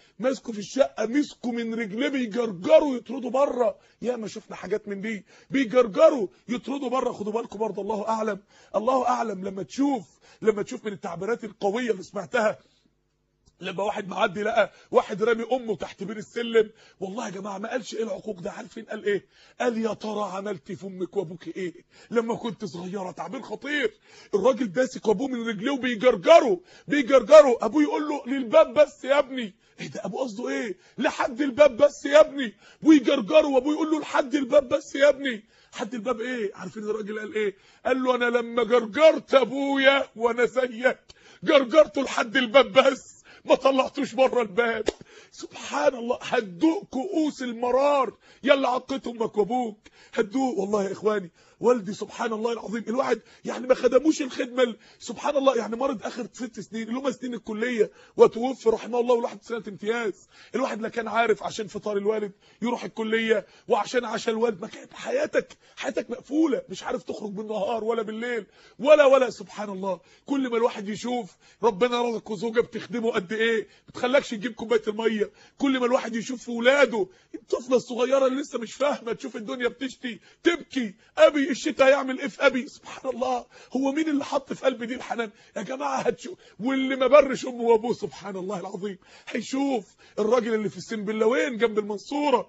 مسكه من رجليه بيجرجروا يطردوا بره. يا ما شفنا حاجات من دي، بيجرجروا يطردوا بره. خدوا بالكم برضه، الله اعلم، الله اعلم. لما تشوف من التعبيرات القويه اللي سمعتها، لما واحد معدي لقى واحد رامي امه تحت بير السلم، والله يا جماعه ما قالش ايه العقوق ده، عارفين قال ايه؟ قال: يا ترى عملتي في امك وابوك ايه لما كنت صغيره؟ تعبير خطير. الراجل ماسك ابوه من رجليه وبيجرجروا. ابوه يقول له: للباب بس يا ابني. ايه ده؟ ابوه قصده ايه؟ لحد الباب بس يا ابني. ويجرجروا، وابوه يقول له: لحد الباب بس يا ابني. حد الباب ايه؟ عارفين الراجل قال ايه؟ قال له: انا لما جرجرت ابويا وانا زيك جرجرته لحد الباب بس، ما طلعتوش بره الباب. سبحان الله. هتدوق كؤوس المرار يلا عقيت امك وابوك، هتدوق. والله يا اخواني، والدي سبحان الله العظيم، الواحد يعني ما خدموش الخدمه سبحان الله. يعني مرض اخر 6 سنين اللي هم سنين الكليه، وتوفي رحمه الله والواحد سنه امتياز. الواحد لا كان عارف عشان فطار الوالد يروح الكليه، وعشان عشاء الوالد. ما كانت حياتك مقفوله، مش عارف تخرج بالنهار ولا بالليل ولا سبحان الله. كل ما الواحد يشوف ربنا رزقه زوجه بتخدمه قد ايه، بتخلكش تجيب كوبايه الميه. كل ما الواحد يشوف في ولاده الطفله الصغيره اللي لسه مش فاهمه، تشوف الدنيا بتشتي تبكي: ابي الشتاء هيعمل ايه في ابي. سبحان الله. هو مين اللي حط في قلبي دي الحنان يا جماعه؟ هتشوف. واللي ما برش امه وابوه سبحان الله العظيم هيشوف. الراجل اللي في السنبلاوين جنب المنصوره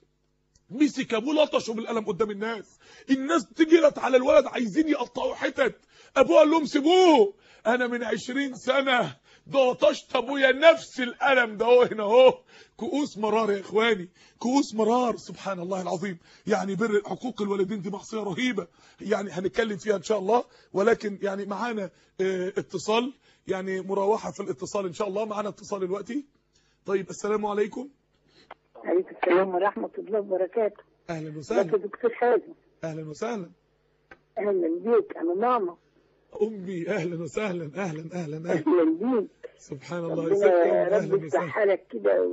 مسك ابوه لطشه بالقلم قدام الناس تجرت على الولد عايزين يقطعوا حتت. ابوه قال لهم: سيبوه، انا من 20 سنه لطشت ابويا نفس القلم ده هنا اهو. كؤوس مرار يا اخواني، كؤوس مرار. سبحان الله العظيم. يعني بر حقوق الوالدين دي معصيه رهيبه، يعني هنتكلم فيها ان شاء الله. ولكن يعني معانا اتصال، يعني مراوحه في الاتصال ان شاء الله. معانا اتصال دلوقتي. طيب، السلام عليكم. عليكم السلام ورحمة الله وبركاته. اهلا وسهلا. دكتور حازم. اهلا وسهلا. اهلا بيك، انا ماما. امي اهلا وسهلا. اهلا بيك. سبحان الله. ربنا يا رب يفتح لك كده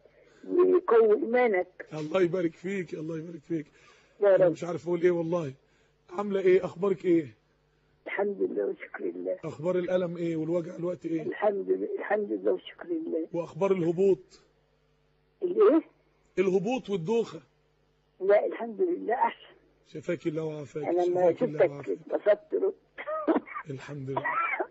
ويقوي ايمانك. الله يبارك فيك، الله يبارك فيك يا رب. انا مش عارف اقول ايه والله. عامله ايه؟ اخبارك ايه؟ الحمد لله وشكر الله. اخبار الالم ايه والوجع الوقت ايه؟ الحمد لله وشكر الله. واخبار الهبوط؟ الايه؟ الهبوط والدوخه؟ لا الحمد لله احسن. شفاكي الله وعافاك. انا لما شفتك اتبسطت. الحمد لله.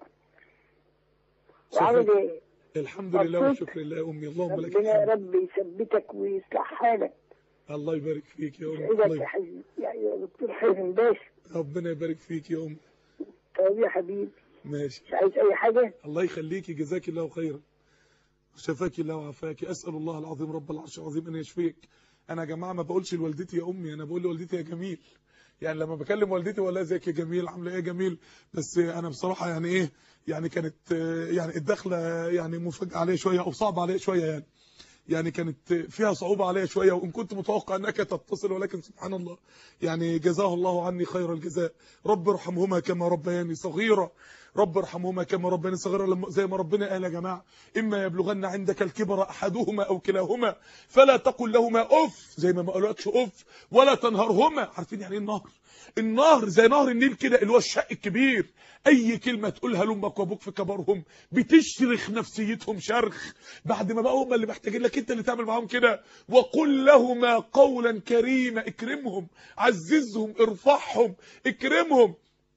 وعامل ايه؟ الحمد لله وشكر الله يا امي. اللهم لك ربنا يا الحمد. رب يثبتك ويصلح حالك. الله يبارك فيك يا امي. يسعدك يا دكتور حازم باشا. ربنا يبارك فيك يا امي. طيب يا حبيبي. ماشي. مش عايز اي حاجه؟ الله يخليكي، جزاك الله خيرا. شفاكي الله وعافاك. اسال الله العظيم رب العرش العظيم ان يشفيك. انا يا جماعه ما بقولش لوالدتي يا امي، انا بقول لوالدتي يا جميل. يعني لما بكلم والدتي ولا ازيك يا جميل، عامله ايه يا جميل. بس انا بصراحه يعني ايه، يعني كانت يعني الدخله يعني مفاجاه عليا شويه او صعبه عليا شويه يعني. يعني كانت فيها صعوبة عليا شوية، وإن كنت متوقع أنك تتصل، ولكن سبحان الله يعني جزاه الله عني خير الجزاء. رب ارحمهما كما ربياني صغيرة، رب ارحمهما كما ربياني صغيرة. زي ما ربنا قال يا جماعة: إما يبلغن عندك الكبر أحدهما أو كلاهما فلا تقل لهما أف، زي ما قالولكش أف، ولا تنهرهما. عارفين يعني إيه النهر؟ النهر زي نهر النيل كده، اللي هو الشق الكبير. اي كلمه تقولها لامك وابوك في كبرهم بتشرخ نفسيتهم شرخ، بعد ما بقوا هم اللي محتاجين لك انت اللي تعمل معاهم كده. وقل لهما قولا كريما، اكرمهم، عززهم، ارفعهم، اكرمهم.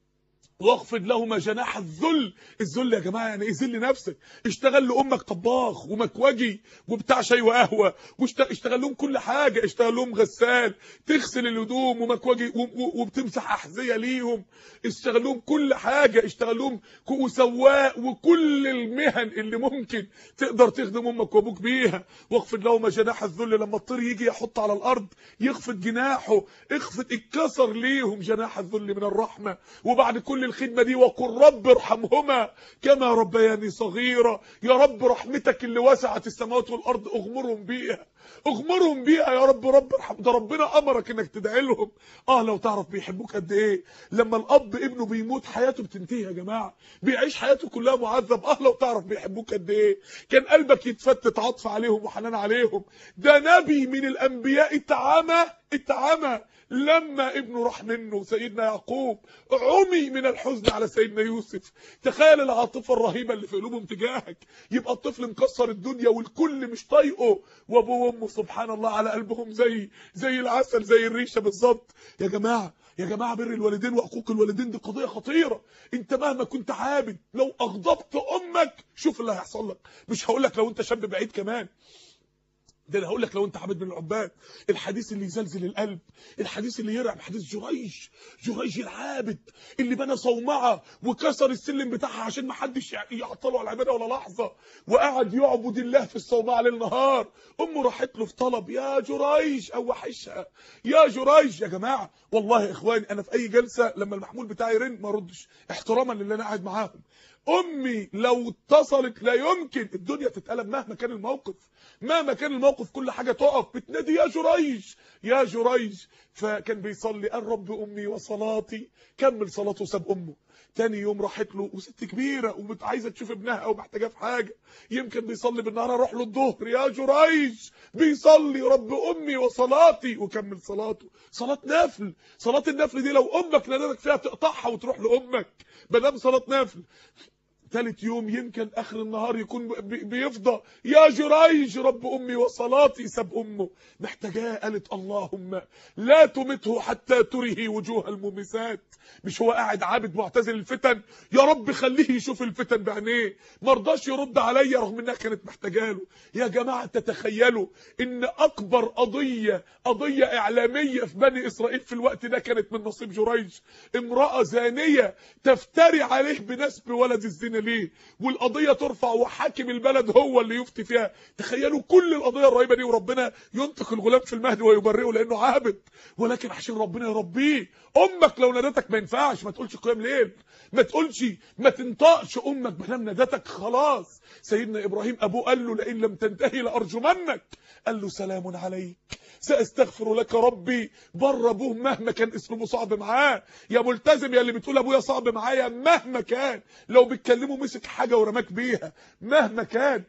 واخفض لهما جناح الذل. الذل يا جماعه يعني ايه؟ ذل نفسك. اشتغل لامك طباخ ومكوجي وبتاع شاي وقهوه، اشتغل لهم كل حاجه، اشتغل لهم غسال، تغسل الهدوم ومكوجي وبتمسح احذيه ليهم، اشتغل لهم كل حاجه، اشتغل لهم وسواق وكل المهن اللي ممكن تقدر تخدم امك وابوك بيها. واخفض لهما جناح الذل، لما الطير يجي يحط على الارض يخفض جناحه، اتكسر ليهم جناح الذل من الرحمه. وبعد كل الخدمه دي وقل رب ارحمهما كما ربياني صغيرا. يا رب رحمتك اللي وسعت السماوات والارض اغمرهم بيها، اغمرهم بيها يا رب. رب ارحم، ده ربنا امرك انك تدعي لهم. لو تعرف بيحبوك قد ايه. لما الاب ابنه بيموت حياته بتنتهي يا جماعه، بيعيش حياته كلها معذب. لو تعرف بيحبوك قد ايه، كان قلبك يتفتت عطف عليهم وحنان عليهم. ده نبي من الانبياء اتعمى لما ابنه راح منه سيدنا يعقوب، عمي من الحزن على سيدنا يوسف. تخيل العاطفه الرهيبه اللي في قلوبهم تجاهك. يبقى الطفل مكسر الدنيا والكل مش طايقه، وابوه وامه سبحان الله على قلبهم زي العسل، زي الريشه بالظبط. يا جماعه بر الوالدين وحقوق الوالدين دي قضيه خطيره. انت مهما كنت عابد، لو اغضبت امك شوف اللي هيحصل لك. مش هقول لك لو انت شاب بعيد كمان، ده انا هقول لك لو انت عبد من العباد. الحديث اللي يزلزل القلب، الحديث اللي يرعب، حديث جريج العابد اللي بنى صومعه وكسر السلم بتاعها عشان ما حدش يعطله على العباده ولا لحظه، وقعد يعبد الله في الصومعه ليل نهار. امه راحت له في طلب: يا جريج اوحشها يا جريج. يا جماعه والله يا اخواني، انا في اي جلسه لما المحمول بتاعي يرن ما اردش احتراما للي انا قاعد معاهم. امي لو اتصلت لا يمكن الدنيا تتقلب مهما كان الموقف، كل حاجه تقف، بتنادي يا جريج يا جريج. فكان بيصلي: قال رب امي وصلاتي، كمل صلاته وساب امه. تاني يوم راحت له وست كبيره وعايزه تشوف ابنها او محتاجاه في حاجه، يمكن بيصلي بالنهار، اروح له الظهر: يا جريج بيصلي رب امي وصلاتي، وكمل صلاته. صلاه النفل دي لو امك نادتك فيها تقطعها وتروح لامك، ما دام صلاه نفل. ثالث يوم يمكن اخر النهار يكون بيفضى: يا جريج رب امي وصلاتي، ساب امه محتاجاه. قالت: اللهم لا تمته حتى تره وجوه المومسات. مش هو قاعد عابد معتزل الفتن؟ يا رب خليه يشوف الفتن بعينيه. ما رضاش يرد عليا رغم انها كانت محتاجه له. يا جماعه تتخيلوا ان اكبر قضيه اعلاميه في بني اسرائيل في الوقت ده كانت من نصيب جريج. امراه زانيه تفتري عليه بنسب ولد الزنا ليه، والقضيه ترفع وحاكم البلد هو اللي يفتي فيها. تخيلوا كل القضيه الرهيبه دي، وربنا ينطق الغلام في المهد ويبرئه لانه عابد، ولكن عشان ربنا يربيه. امك لو نادتك ما ينفعش ما تقولش قيام ليل، ما تنطقش امك بنام نادتك خلاص. سيدنا ابراهيم ابوه قال له: لئن لم تنتهي لارجمنك. قال له: سلام عليك ساستغفر لك ربي. بر ابوه مهما كان اسلوبه صعب معاه. يا ملتزم يا اللي بتقول ابويا صعب معايا، مهما كان لو بتكلمه مسك حاجه ورماك بيها، مهما كان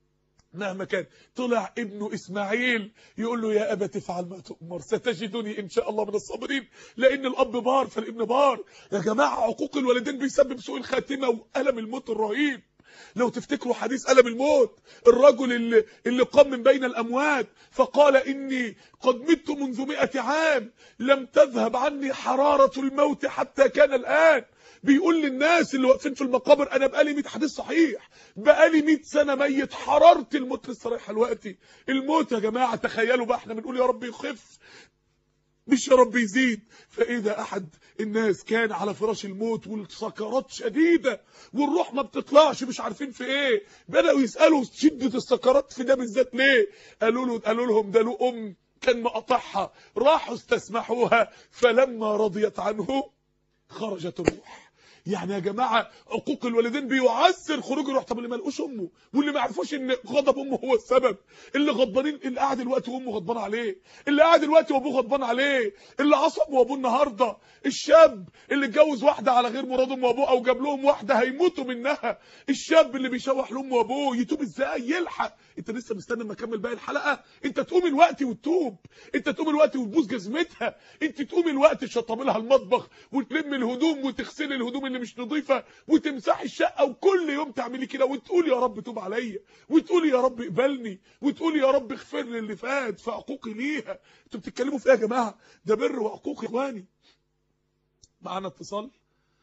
طلع ابنه اسماعيل يقول له: يا ابت افعل ما تؤمر ستجدني ان شاء الله من الصابرين. لان الاب بار فالابن بار. يا جماعه عقوق الوالدين بيسبب سوء الخاتمه والم الموت الرهيب. لو تفتكروا حديث ألم الموت، الرجل اللي قام من بين الأموات فقال: إني قد مت منذ 100 عام لم تذهب عني حرارة الموت حتى كان الآن. بيقول للناس اللي واقفين في المقابر: أنا بقالي 100، حديث صحيح، بقالي 100 سنة ميت، حرارة الموت لسه رايحة دلوقتي. الموت يا جماعة تخيلوا بقى، احنا بنقول يا رب يخف مش يا رب يزيد. فإذا أحد الناس كان على فراش الموت والسكرات شديدة والروح ما بتطلعش، مش عارفين في ايه، بدأوا يسألوا شدة السكرات في ده بالذات ليه. قالوا لهم: ده له كان مقطعها، راحوا استسمحوها، فلما رضيت عنه خرجت الروح. يعني يا جماعه عقوق الوالدين بيعسر خروج الروح. طب اللي ما لقوش امه واللي ما عرفوش ان غضب امه هو السبب، اللي غضبانين، اللي قاعد دلوقتي وامه غضبان عليه، اللي قاعد دلوقتي وابوه غضبان عليه، اللي عصب وابوه النهارده، الشاب اللي اتجوز واحده على غير مراد امه وابوه او جاب لهم واحده هيموتوا منها، الشاب اللي بيشوح لامه وابوه، يتوب ازاي؟ يلحق. انت لسه مستني اما اكمل باقي الحلقه؟ انت تقوم الوقت وتتوب، انت تقوم الوقت وتبوس جزمتها، انت تقوم الوقت تشطب لها المطبخ وتلم الهدوم وتغسلي الهدوم اللي مش نظيفه وتمسحي الشقه، وكل يوم تعملي كده وتقولي يا رب توب عليا، وتقولي يا رب اقبلني، وتقولي يا رب اغفر لي اللي فات في عقوقي ليها. انتوا بتتكلموا في ايه يا جماعه؟ ده بر وعقوق يا اخواني. معانا اتصال.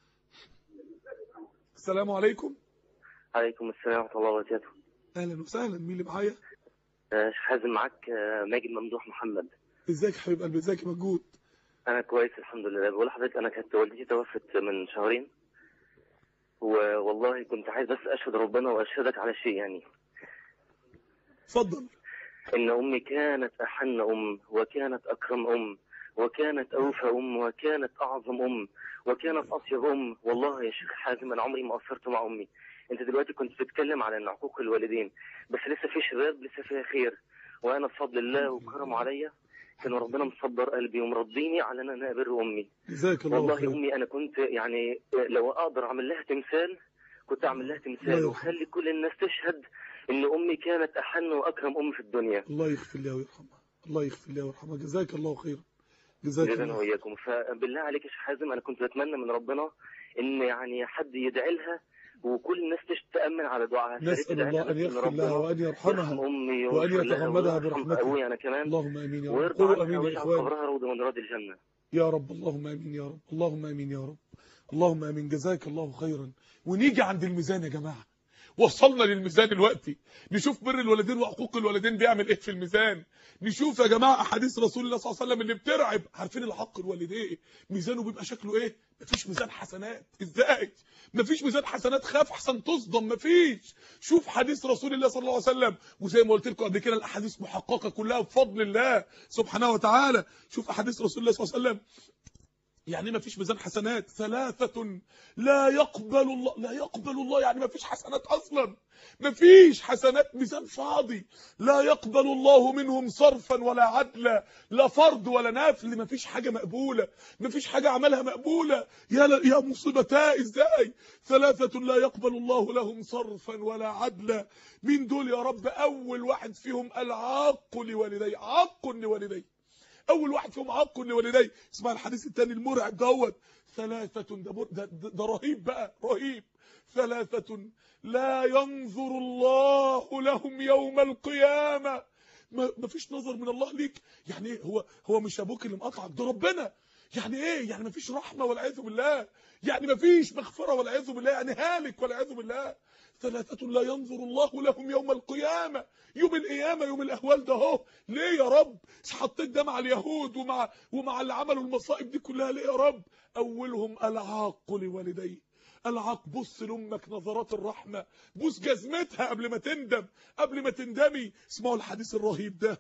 السلام عليكم. عليكم السلام ورحمة الله وبركاته. اهلا وسهلا، مين اللي معايا؟ شيخ حازم معاك ماجد ممدوح محمد. ازيك يا حبيب قلبي؟ ازيك يا مجهود؟ انا كويس الحمد لله. بقول لحضرتك انا كانت والدتي توفت من شهرين، والله كنت عايز بس اشهد ربنا واشهدك على شيء يعني. اتفضل. ان امي كانت احن ام، وكانت اكرم ام، وكانت اوفى ام، وكانت اعظم ام، وكانت اطيب ام. والله يا شيخ حازم انا عمري ما قصرت مع امي. انت دلوقتي كنت بتتكلم على ان عقوق الوالدين، بس لسه في شباب لسه فيها خير، وانا بفضل الله وكرمه عليا كان ربنا مصبر قلبي ومرضيني على ان انا ابر امي. جزاك الله والله خير. امي انا كنت يعني لو اقدر اعمل لها تمثال كنت اعمل لها تمثال، وخلي كل الناس تشهد ان امي كانت احن واكرم ام في الدنيا. الله يغفر لها ويرحمها، الله يغفر لها ويرحمها. جزاك الله خيرا. جزاك الله وإياكم. فبالله عليك يا شيخ حازم انا كنت بتمنى من ربنا ان يعني حد يدعي لها وكل الناس تأمن على دعائها. نسأل الله أن يغفر لها وأن يرحمها وأن يتغمدها برحمته. أبوي أنا كمان. اللهم آمين يا رب. ويرضى أمين يا قبرها إخوان. روضة من رياض الجنة يا رب. اللهم آمين يا رب. اللهم آمين يا رب. اللهم آمين. جزاك الله خيرا. ونيجي عند الميزان يا جماعة. وصلنا للميزان دلوقتي، نشوف بر الوالدين وحقوق الوالدين بيعمل ايه في الميزان. نشوف يا جماعه احاديث رسول الله صلى الله عليه وسلم اللي بترعب. عارفين الحق الوالدين ميزانه بيبقى شكله ايه؟ مفيش ميزان حسنات. ازاي مفيش ميزان حسنات؟ خاف احسن تصدم. مفيش. شوف حديث رسول الله صلى الله عليه وسلم، وزي ما قلت لكم قبل كده الاحاديث محققه كلها بفضل الله سبحانه وتعالى. شوف احاديث رسول الله صلى الله عليه وسلم. يعني ما فيش ميزان حسنات. ثلاثة لا يقبل الله، لا يقبل الله يعني ما فيش حسنات اصلا، ما فيش حسنات، ميزان فاضي. لا يقبل الله منهم صرفا ولا عدلا، لا فرض ولا نفل، ما فيش حاجه مقبوله، ما فيش حاجه عملها مقبوله. يا مصيبتها ازاي؟ ثلاثة لا يقبل الله لهم صرفا ولا عدلا. مين دول يا رب؟ اول واحد فيهم العاق لوالديه. عاق لوالديه، اول واحد فيهم عاق لوالديه. اسمع الحديث الثاني المرعب دوت. ثلاثة ده رهيب بقى، رهيب. ثلاثة لا ينظر الله لهم يوم القيامة. ما فيش نظر من الله ليك. يعني ايه؟ هو مش ابوك اللي مقطعك، ده ربنا. يعني ايه؟ يعني ما فيش رحمة والعياذ بالله، يعني ما فيش مغفرة والعياذ بالله، يعني هالك والعياذ بالله. ثلاثة لا ينظر الله لهم يوم القيامة. يوم القيامة، يوم الأهوال ده اهو. ليه يا رب حطيت ده مع اليهود ومع اللي عملوا المصائب دي كلها؟ ليه يا رب؟ أولهم العاق لوالديه. العاق. بص لأمك نظرات الرحمة، بص جزمتها قبل ما تندم، قبل ما تندمي. اسمعوا الحديث الرهيب ده.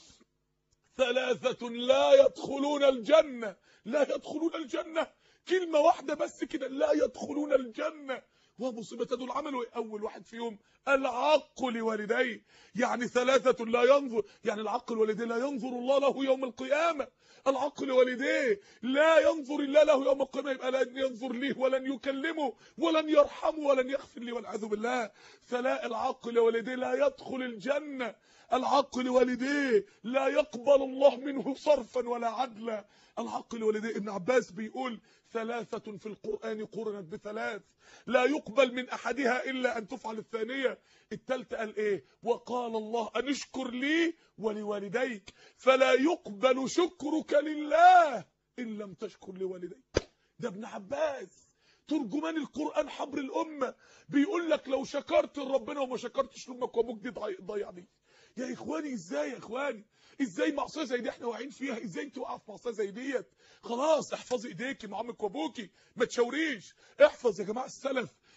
ثلاثة لا يدخلون الجنة. لا يدخلون الجنة، كلمة واحدة بس كده، لا يدخلون الجنة. ومصيبة دول عملوا ايه؟ اول واحد فيهم العاق لوالديه. يعني ثلاثة لا ينظر، يعني العاق لوالديه لا ينظر الله له يوم القيامة. العاق لوالديه لا ينظر الله له يوم القيامة، يبقى لن ينظر ليه ولن يكلمه ولن يرحمه ولن يغفر لي والعياذ بالله. العاق لوالديه لا يدخل الجنة. العاق لوالديه لا يقبل الله منه صرفا ولا عدلا. العاق لوالديه. ابن عباس بيقول ثلاثة في القرآن قرنت بثلاث لا يقبل من أحدها إلا أن تفعل الثانية. الثالثة قال إيه؟ وقال الله أن اشكر لي ولوالديك فلا يقبل شكرك لله إن لم تشكر لوالديك. ده ابن عباس ترجمان القرآن حبر الأمة بيقول لك لو شكرت لربنا وما شكرتش لأمك وأبوك دي ضيع دي. يا إخواني إزاي؟ يا إخواني ازاي معصيه زي دي احنا واقعين فيها؟ ازاي انت واقعه في معصيه زي ديت؟ خلاص احفظي ايديكي مع امك وابوكي، ما تشاوريش. احفظ يا جماعه. السلف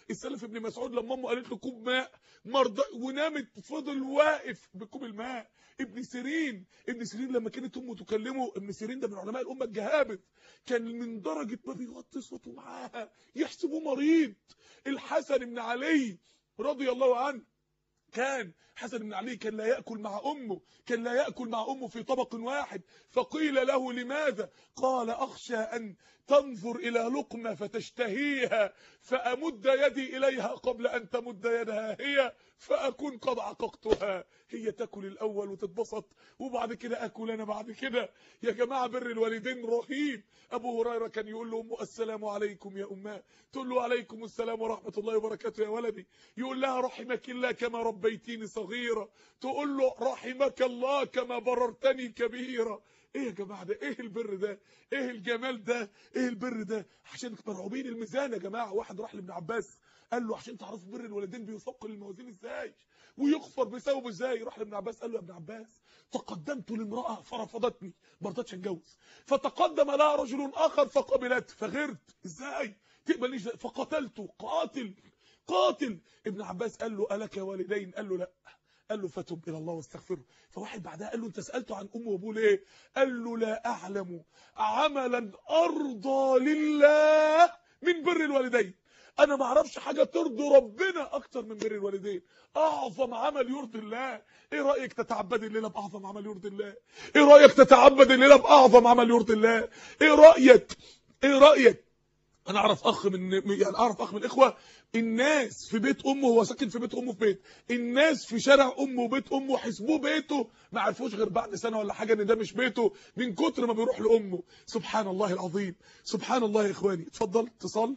السلف ابن مسعود لما امه قالت له كوب ماء مرضى ونامت فضل واقف بكوب الماء. ابن سيرين لما كانت امه تكلمه، ابن سيرين ده من علماء الامه الجهابذ، كان من درجه ما بيوطي صوته معاها يحسبه مريض. الحسن بن علي رضي الله عنه، كان حسن بن علي كان لا يأكل مع أمه في طبق واحد، فقيل له لماذا؟ قال أخشى أن تنظر إلى لقمة فتشتهيها فأمد يدي إليها قبل أن تمد يدها هي فأكون قد عققتها. هي تاكل الأول وتتبسط وبعد كده أكل أنا بعد كده. يا جماعة بر الوالدين رهيب. أبو هريرة كان يقول له أمه السلام عليكم يا أماه، تقول له عليكم السلام ورحمة الله وبركاته يا ولدي، يقول لها رحمك الله كما ربيتيني صغيرة، تقول له رحمك الله كما بررتني كبيرة. ايه يا جماعه ده؟ ايه البر ده؟ ايه الجمال ده؟ ايه البر ده؟ عشان مرعوبين الميزان يا جماعه. واحد راح لابن عباس قال له عشان تعرفوا بر الوالدين بيثقل الموازين ازاي ويغفر بسببه ازاي، راح لابن عباس قال له يا ابن عباس تقدمت لامراه فرفضتني ما رضتش اتجوز، فتقدم لها رجل اخر فقبلت فغرت، ازاي تقبلنيش؟ فقتلته قاتل. ابن عباس قال له الك والدين؟ قال له لا. قال له فتب الى الله واستغفره. فواحد بعدها قال له انت سالته عن امه وابوه ليه؟ قال له لا اعلم عملا ارضى لله من بر الوالدين. انا ما اعرفش حاجه ترضي ربنا اكتر من بر الوالدين. اعظم عمل يرضي الله. ايه رايك تتعبد الليله باعظم عمل يرضي الله؟ ايه رايك تتعبد الليله باعظم عمل يرضي الله؟ ايه رايك انا اعرف اخ من الاخوه، الناس في بيت امه، هو ساكن في بيت امه في بيت، الناس في شارع امه وبيت امه حسبوه بيته، ما عرفوش غير بعد سنه ولا حاجه ان ده مش بيته من كتر ما بيروح لامه. سبحان الله العظيم، سبحان الله يا اخواني. اتفضل اتصال.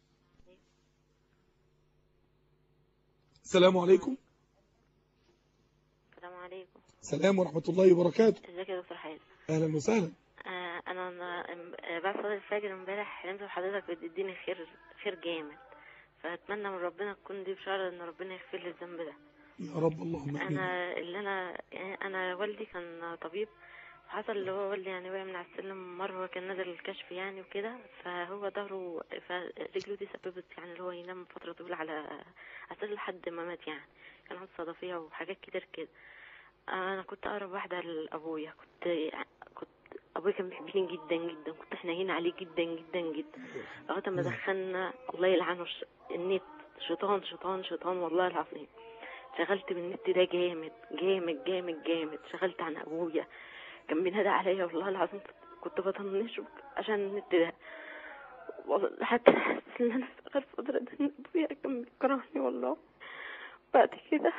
السلام عليكم. السلام عليكم. السلام ورحمه الله وبركاته. ازيك يا دكتور حازم؟ اهلا وسهلا. انا بعد صلاه الفجر امبارح حلمت بحضرتك بتديني خير جامد، فاتمنى من ربنا تكون دي بشاره ان ربنا يغفر لي الذنب ده يا رب اللهم امين. انا والدي كان طبيب، حصل اللي هو والدي يعني وقع من على السلم مره، هو كان نازل الكشف يعني وكده، فهو ظهره فرجله دي سببت يعني اللي هو ينام فتره طويله على اساس لحد ما مات يعني، كان عنده صدفيه وحاجات كتير كده. انا كنت اقرب واحده لابويا، كنت ابويا كان بيحبني جدا جدا، كنت حنين عليه جدا جدا جدا، لغايه ما دخلنا الله يلعنه النت، شيطان والله العظيم. شغلت بالنت ده جامد جامد جامد جامد، شغلت عن ابويا، كان بينادى عليا والله العظيم كنت بطنشه عشان النت ده، حتى حاسس ان انا في اخر فتره ده ان ابويا كان بيكرهني والله. بعد كده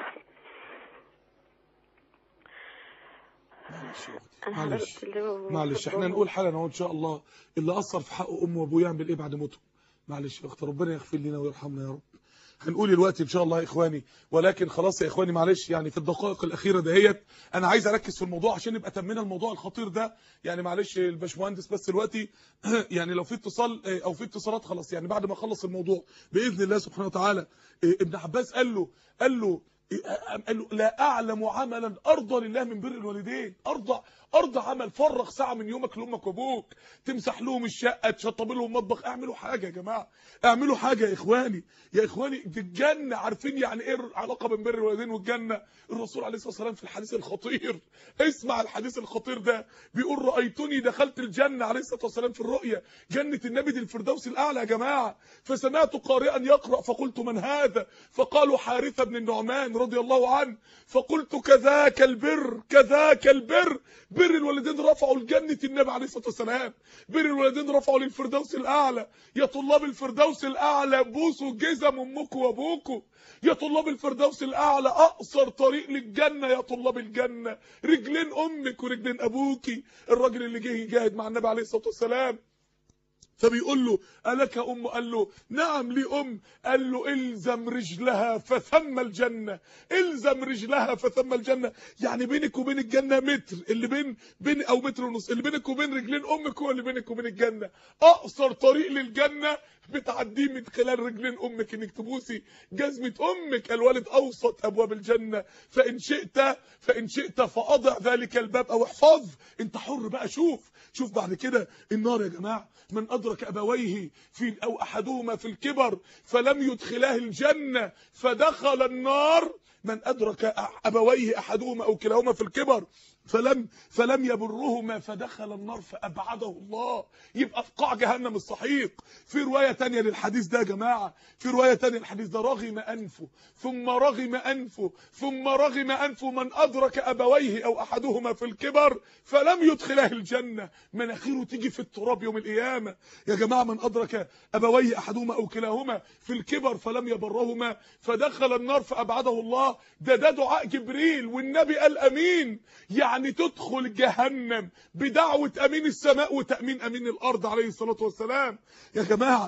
معلش احنا نقول حالا اهو ان شاء الله اللي اثر في حق امه وابوه يعمل ايه بعد موته. معلش يا اخت، ربنا يغفر لنا ويرحمنا يا رب. هنقول دلوقتي ان شاء الله يا اخواني، ولكن خلاص يا اخواني معلش يعني في الدقائق الاخيره دهيت انا عايز اركز في الموضوع عشان نبقى تمينا الموضوع الخطير ده. يعني معلش الباشمهندس بس دلوقتي يعني لو في اتصال او في اتصالات خلاص يعني بعد ما اخلص الموضوع باذن الله سبحانه وتعالى. ابن عباس قال له لا اعلم عملا ارضى لله من بر الوالدين. ارضى عمل، فرغ ساعه من يومك لامك وابوك، تمسح لهم الشقه، تشطب لهم المطبخ، اعملوا حاجه يا جماعه، اعملوا حاجه يا اخواني. دي الجنه. عارفين يعني ايه العلاقه بين بر الوالدين والجنه؟ الرسول عليه الصلاه والسلام في الحديث الخطير، اسمع الحديث الخطير ده، بيقول رايتني دخلت الجنه عليه الصلاه والسلام في الرؤيا، جنه النبي دي الفردوس الاعلى يا جماعه، فسمعت قارئا يقرا فقلت من هذا؟ فقالوا حارثه بن النعمان رضي الله عنه، فقلت كذاك البر. بر الوالدين رفعوا لجنة النبي عليه الصلاة والسلام، بر الوالدين رفعوا للفردوس الأعلى. يا طلاب الفردوس الأعلى بوسوا جزم أمكم وأبوكم. يا طلاب الفردوس الأعلى أقصر طريق للجنة يا طلاب الجنة رجلين أمك ورجلين أبوكي. الراجل اللي جه يجاهد مع النبي عليه الصلاة والسلام فبيقول له ألك أم؟ قال له نعم لي أم. قال له الزم رجلها فثم الجنة، الزم رجلها فثم الجنة. يعني بينك وبين الجنة متر، اللي بين أو متر ونص، اللي بينك وبين رجلين أمك هو اللي بينك وبين الجنة. أقصر طريق للجنة بتعديه من خلال رجلين أمك، إنك تبوسي جزمة أمك. الوالد أوسط أبواب الجنة، فإن شئت فأضع ذلك الباب أو احفظ. أنت حر بقى، شوف شوف بعد كده النار يا جماعه، من ادرك ابويه في او احدهما في الكبر فلم يدخلاه الجنه فدخل النار. من ادرك ابويه احدهما او كلاهما في الكبر فلم يبرهما فدخل النار فابعده الله، يبقى في قاع جهنم السحيق. في روايه ثانيه للحديث ده يا جماعه، في روايه ثانيه للحديث ده، رغم انفه ثم رغم انفه ثم رغم انفه من ادرك ابويه او احدهما في الكبر فلم يدخله الجنه، مناخيره تيجي في التراب يوم القيامه. يا جماعه من ادرك ابويه احدهما او كلاهما في الكبر فلم يبرهما فدخل النار فابعده الله، ده دعاء جبريل والنبي قال امين، يعني تدخل جهنم بدعوة امين السماء وتأمين امين الارض عليه الصلاة والسلام. يا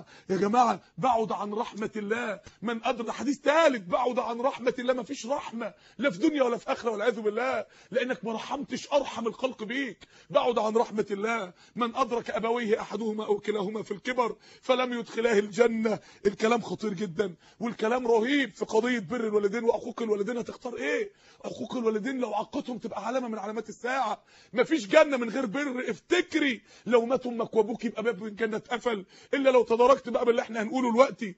جماعة بعد عن رحمة الله، من ادرك حديث ثالث، بعد عن رحمة الله، ما فيش رحمة لا في دنيا ولا في اخرة والعياذ بالله، لانك ما رحمتش ارحم الخلق بيك. بعد عن رحمة الله، من ادرك ابويه احدهما او كلاهما في الكبر فلم يدخلاه الجنة. الكلام خطير جدا والكلام رهيب في قضية بر الوالدين وعقوق الوالدين. هتختار ايه؟ عقوق الوالدين لو عقتهم تبقى علامة من علامات الساعة. مفيش جنة من غير بر. افتكري لو مات امك وابوك يبقى باب الجنة اتقفل، الا لو تداركت بقى باللي احنا هنقوله دلوقتي،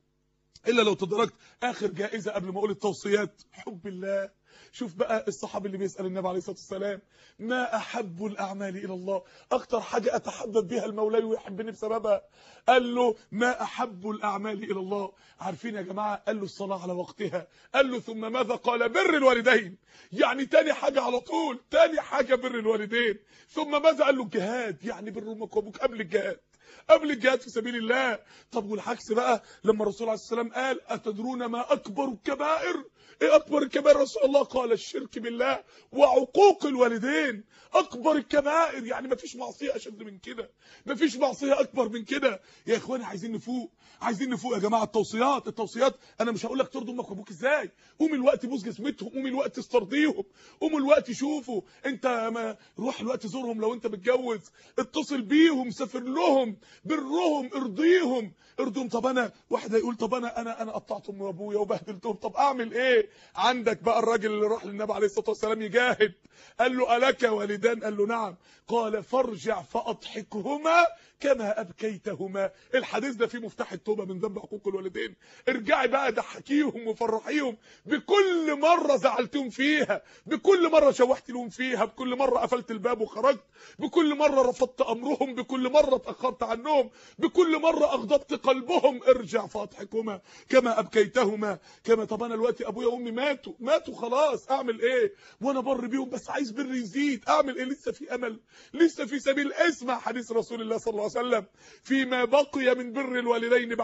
الا لو تداركت. اخر جائزة قبل ما اقول التوصيات، حب الله. شوف بقى الصحابي اللي بيسأل النبي عليه الصلاة والسلام ما أحب الأعمال إلى الله، أكتر حاجة أتحبب بها المولاي ويحبني بسببها. قال له ما أحب الأعمال إلى الله. عارفين يا جماعة؟ قال له الصلاة على وقتها. قال له ثم ماذا؟ قال بر الوالدين. يعني تاني حاجة على طول، تاني حاجة بر الوالدين. ثم ماذا؟ قال له الجهاد، يعني بر أمك وأبوك قبل الجهاد، قبل الجهاد في سبيل الله. طب والعكس بقى، لما الرسول عليه السلام قال أتدرون ما أكبر الكبائر؟ ايه اكبر الكبائر رسول الله؟ قال الشرك بالله وعقوق الوالدين. اكبر الكبائر، يعني مفيش معصيه اشد من كده، مفيش معصيه اكبر من كده. يا اخواني عايزين نفوق، عايزين نفوق يا جماعه. التوصيات انا مش هقول لك ترضي امك وابوك ازاي، قوم الوقت بوس جسمتهم، قوم الوقت استرضيهم، قوم الوقت شوفوا انت، ما روح الوقت زورهم لو انت متجوز، اتصل بيهم، سافر لهم، برهم، ارضيهم. طب انا واحد هيقول طب انا قطعت امي وابويا وبهدلتهم، طب اعمل ايه؟ عندك بقى الراجل اللي راح للنبي عليه الصلاه والسلام يجاهد، قال له الك والدان؟ قال له نعم. قال فارجع فاضحكهما كما ابكيتهما. الحديث ده فيه مفتاح التوبه من ذنب عقوق الوالدين. ارجعي بقى ضحكيهم وفرحيهم بكل مره زعلتهم فيها، بكل مره شوحت لهم فيها، بكل مره قفلت الباب وخرجت، بكل مره رفضت امرهم، بكل مره اتاخرت عنهم، بكل مره اغضبت قلبهم. ارجع فاضحكهما كما ابكيتهما. طب انا دلوقتي ابويا وامي ماتوا خلاص، اعمل ايه؟ وانا بر بيهم بس عايز بر يزيد، اعمل ايه؟ لسه في امل، لسه في سبيل. اسمع حديث رسول الله صلى الله عليه وسلم فيما بقي من بر الوالدين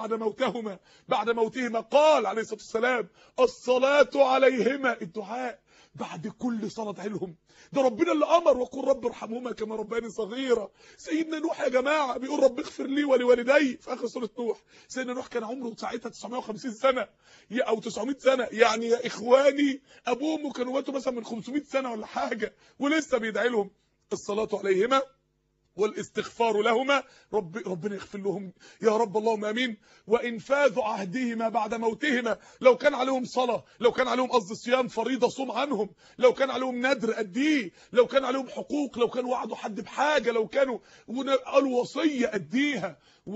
بعد موتهما قال عليه الصلاه والسلام الصلاه عليهما، الدعاء بعد كل صلاه ادعي لهم. ده ربنا اللي امر وقل رب ارحمهما كما ربياني صغيرا. سيدنا نوح يا جماعه بيقول رب اغفر لي ولوالدي في اخر سوره نوح. سيدنا نوح كان عمره ساعتها 950 سنه او 900 سنه، يعني يا اخواني ابوه وامه كانوا ماتوا مثلا من 500 سنه ولا حاجه ولسه بيدعي لهم. الصلاه عليهما والاستغفار لهما، ربنا يغفر لهم يا رب اللهم امين. وانفاذ عهدهما بعد موتهما، لو كان عليهم صلاه، لو كان عليهم قصد صيام فريضه صوم عنهم، لو كان عليهم ندر اديه، لو كان عليهم حقوق، لو كانوا وعدوا حد بحاجه، لو كانوا قالوا وصيه اديها،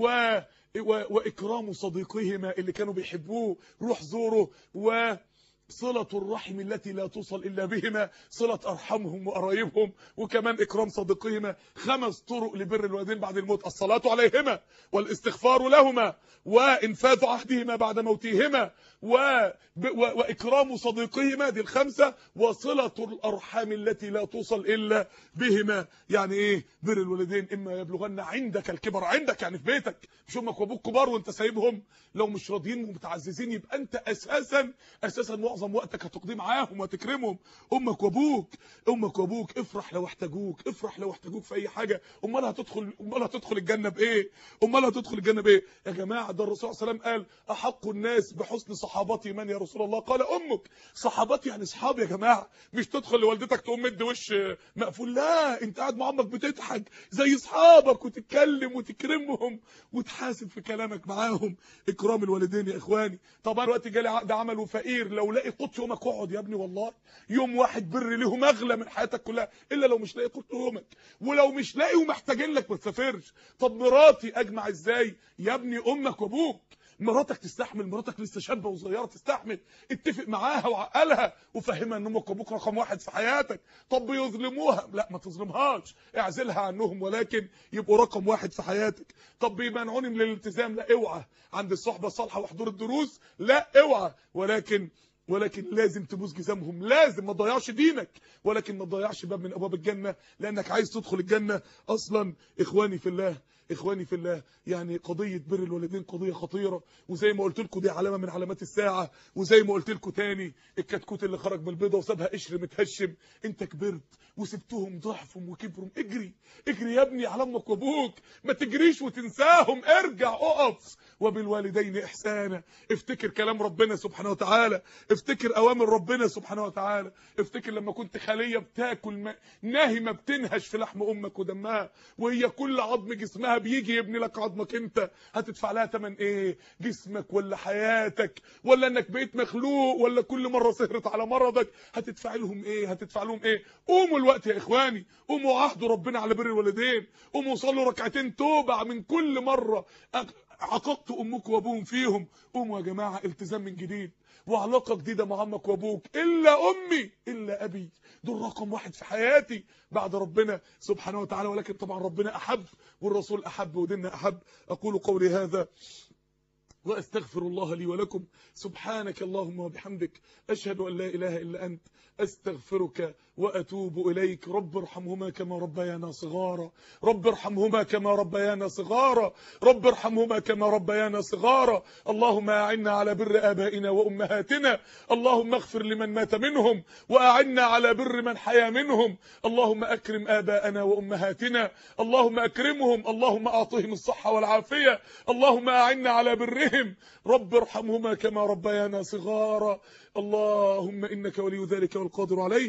واكرام صديقهما اللي كانوا بيحبوه روح زوره، صلة الرحم التي لا توصل إلا بهما، صلة أرحمهم وقرايبهم، وكمان إكرام صديقهما. 5 طرق لبر الوالدين بعد الموت: الصلاة عليهما والاستغفار لهما وإنفاذ عهدهما بعد موتهما وإكرام صديقهما، دي ال5، وصلة الأرحام التي لا توصل إلا بهما. يعني إيه بر الوالدين؟ إما يبلغن عندك الكبر، عندك يعني في بيتك، مش أمك وأبوك كبار وأنت سايبهم لو مش راضيين ومتعززين، يبقى أنت أساسا معظم وقتك هتقضيه معاهم وتكرمهم. امك وابوك افرح لو احتاجوك في اي حاجه. امال هتدخل الجنه بايه؟ يا جماعه ده الرسول صلى الله عليه وسلم قال احق الناس بحسن صحابتي من يا رسول الله؟ قال امك. صحابتي يعني اصحاب يا جماعه، مش تدخل لوالدتك تقوم مد وش مقفول، لا، انت قاعد مع امك بتضحك زي اصحابك وتتكلم وتكرمهم وتحاسب في كلامك معاهم. اكرام الوالدين يا اخواني. طبعا دلوقتي جالي عقد عمل وفقير، لو لقى لاقي قوت يومك اقعد يا ابني، والله يوم واحد بر ليهم اغلى من حياتك كلها، الا لو مش لاقي قوت يومك. ولو مش لاقي ومحتاجين لك ما تسافرش. طب مراتي اجمع ازاي؟ يا ابني امك وابوك. مراتك تستحمل، مراتك لسه شابه وصغيره تستحمل، اتفق معاها وعقلها وفهمها ان امك وابوك رقم واحد في حياتك. طب بيظلموها، لا ما تظلمهاش، اعزلها عنهم، ولكن يبقوا رقم واحد في حياتك. طب بيمنعوني من الالتزام، لا اوعى. عند الصحبه الصالحه وحضور الدروس، لا اوعى. ولكن لازم تبوس جزامهم، لازم ما تضيعش دينك، ولكن ما تضيعش باب من ابواب الجنه، لانك عايز تدخل الجنه اصلا. اخواني في الله، يعني قضيه بر الوالدين قضيه خطيره، وزي ما قلت لكم دي علامه من علامات الساعه، وزي ما قلت لكم تاني الكتكوت اللي خرج من البيضه وسابها قشر متهشم. انت كبرت وسبتهم ضعفهم وكبرهم، اجري يا ابني على امك وابوك، ما تجريش وتنساهم، ارجع اقف. وبالوالدين احسانا، افتكر كلام ربنا سبحانه وتعالى، افتكر اوامر ربنا سبحانه وتعالى، افتكر لما كنت خليه بتاكل ناهمه بتنهش في لحم امك ودمها، وهي كل عظم جسمها بيجي يبني لك عظمك انت، هتدفع لها ثمن ايه؟ جسمك ولا حياتك ولا انك بقيت مخلوق ولا كل مره سهرت على مرضك؟ هتدفع لهم ايه؟ قوموا الوقت يا اخواني، قوموا عهدوا ربنا على بر الوالدين، قوموا صلوا ركعتين توبه من كل مره عققتوا امك وابوهم فيهم. قوموا يا جماعه، التزام من جديد وعلاقه جديده مع امك وابوك. الا امي الا ابي، دول رقم واحد في حياتي بعد ربنا سبحانه وتعالى، ولكن طبعا ربنا احب والرسول احب وديننا احب. اقول قولي هذا واستغفر الله لي ولكم. سبحانك اللهم وبحمدك، اشهد ان لا اله الا انت، استغفرك واتوب اليك. رب ارحمهما كما ربيانا صغارا، رب ارحمهما كما ربيانا صغارا، رب ارحمهما كما ربيانا صغارا. اللهم اعنا على بر ابائنا وامهاتنا، اللهم اغفر لمن مات منهم واعنا على بر من حيا منهم. اللهم اكرم اباءنا وامهاتنا، اللهم اكرمهم، اللهم اعطهم الصحه والعافيه، اللهم اعنا على برهم. رب ارحمهما كما ربيانا صغارا. اللهم انك ولي ذلك والقادر عليه.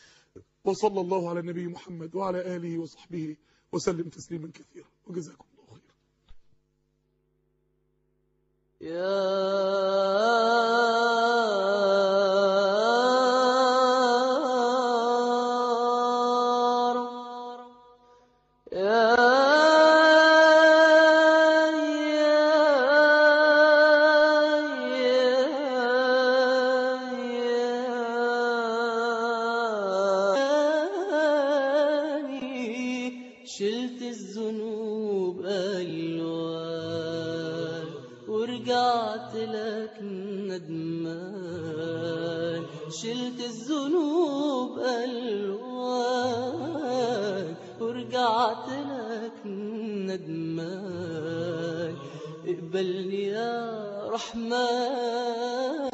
وصلى الله على النبي محمد وعلى آله وصحبه وسلم تسليما كثيرا، وجزاكم الله خيرا. شلت الذنوب ألوان ورجعت لك ندمان، شلت الذنوب ألوان ورجعت لك ندمان. اقبلني يا رحمن.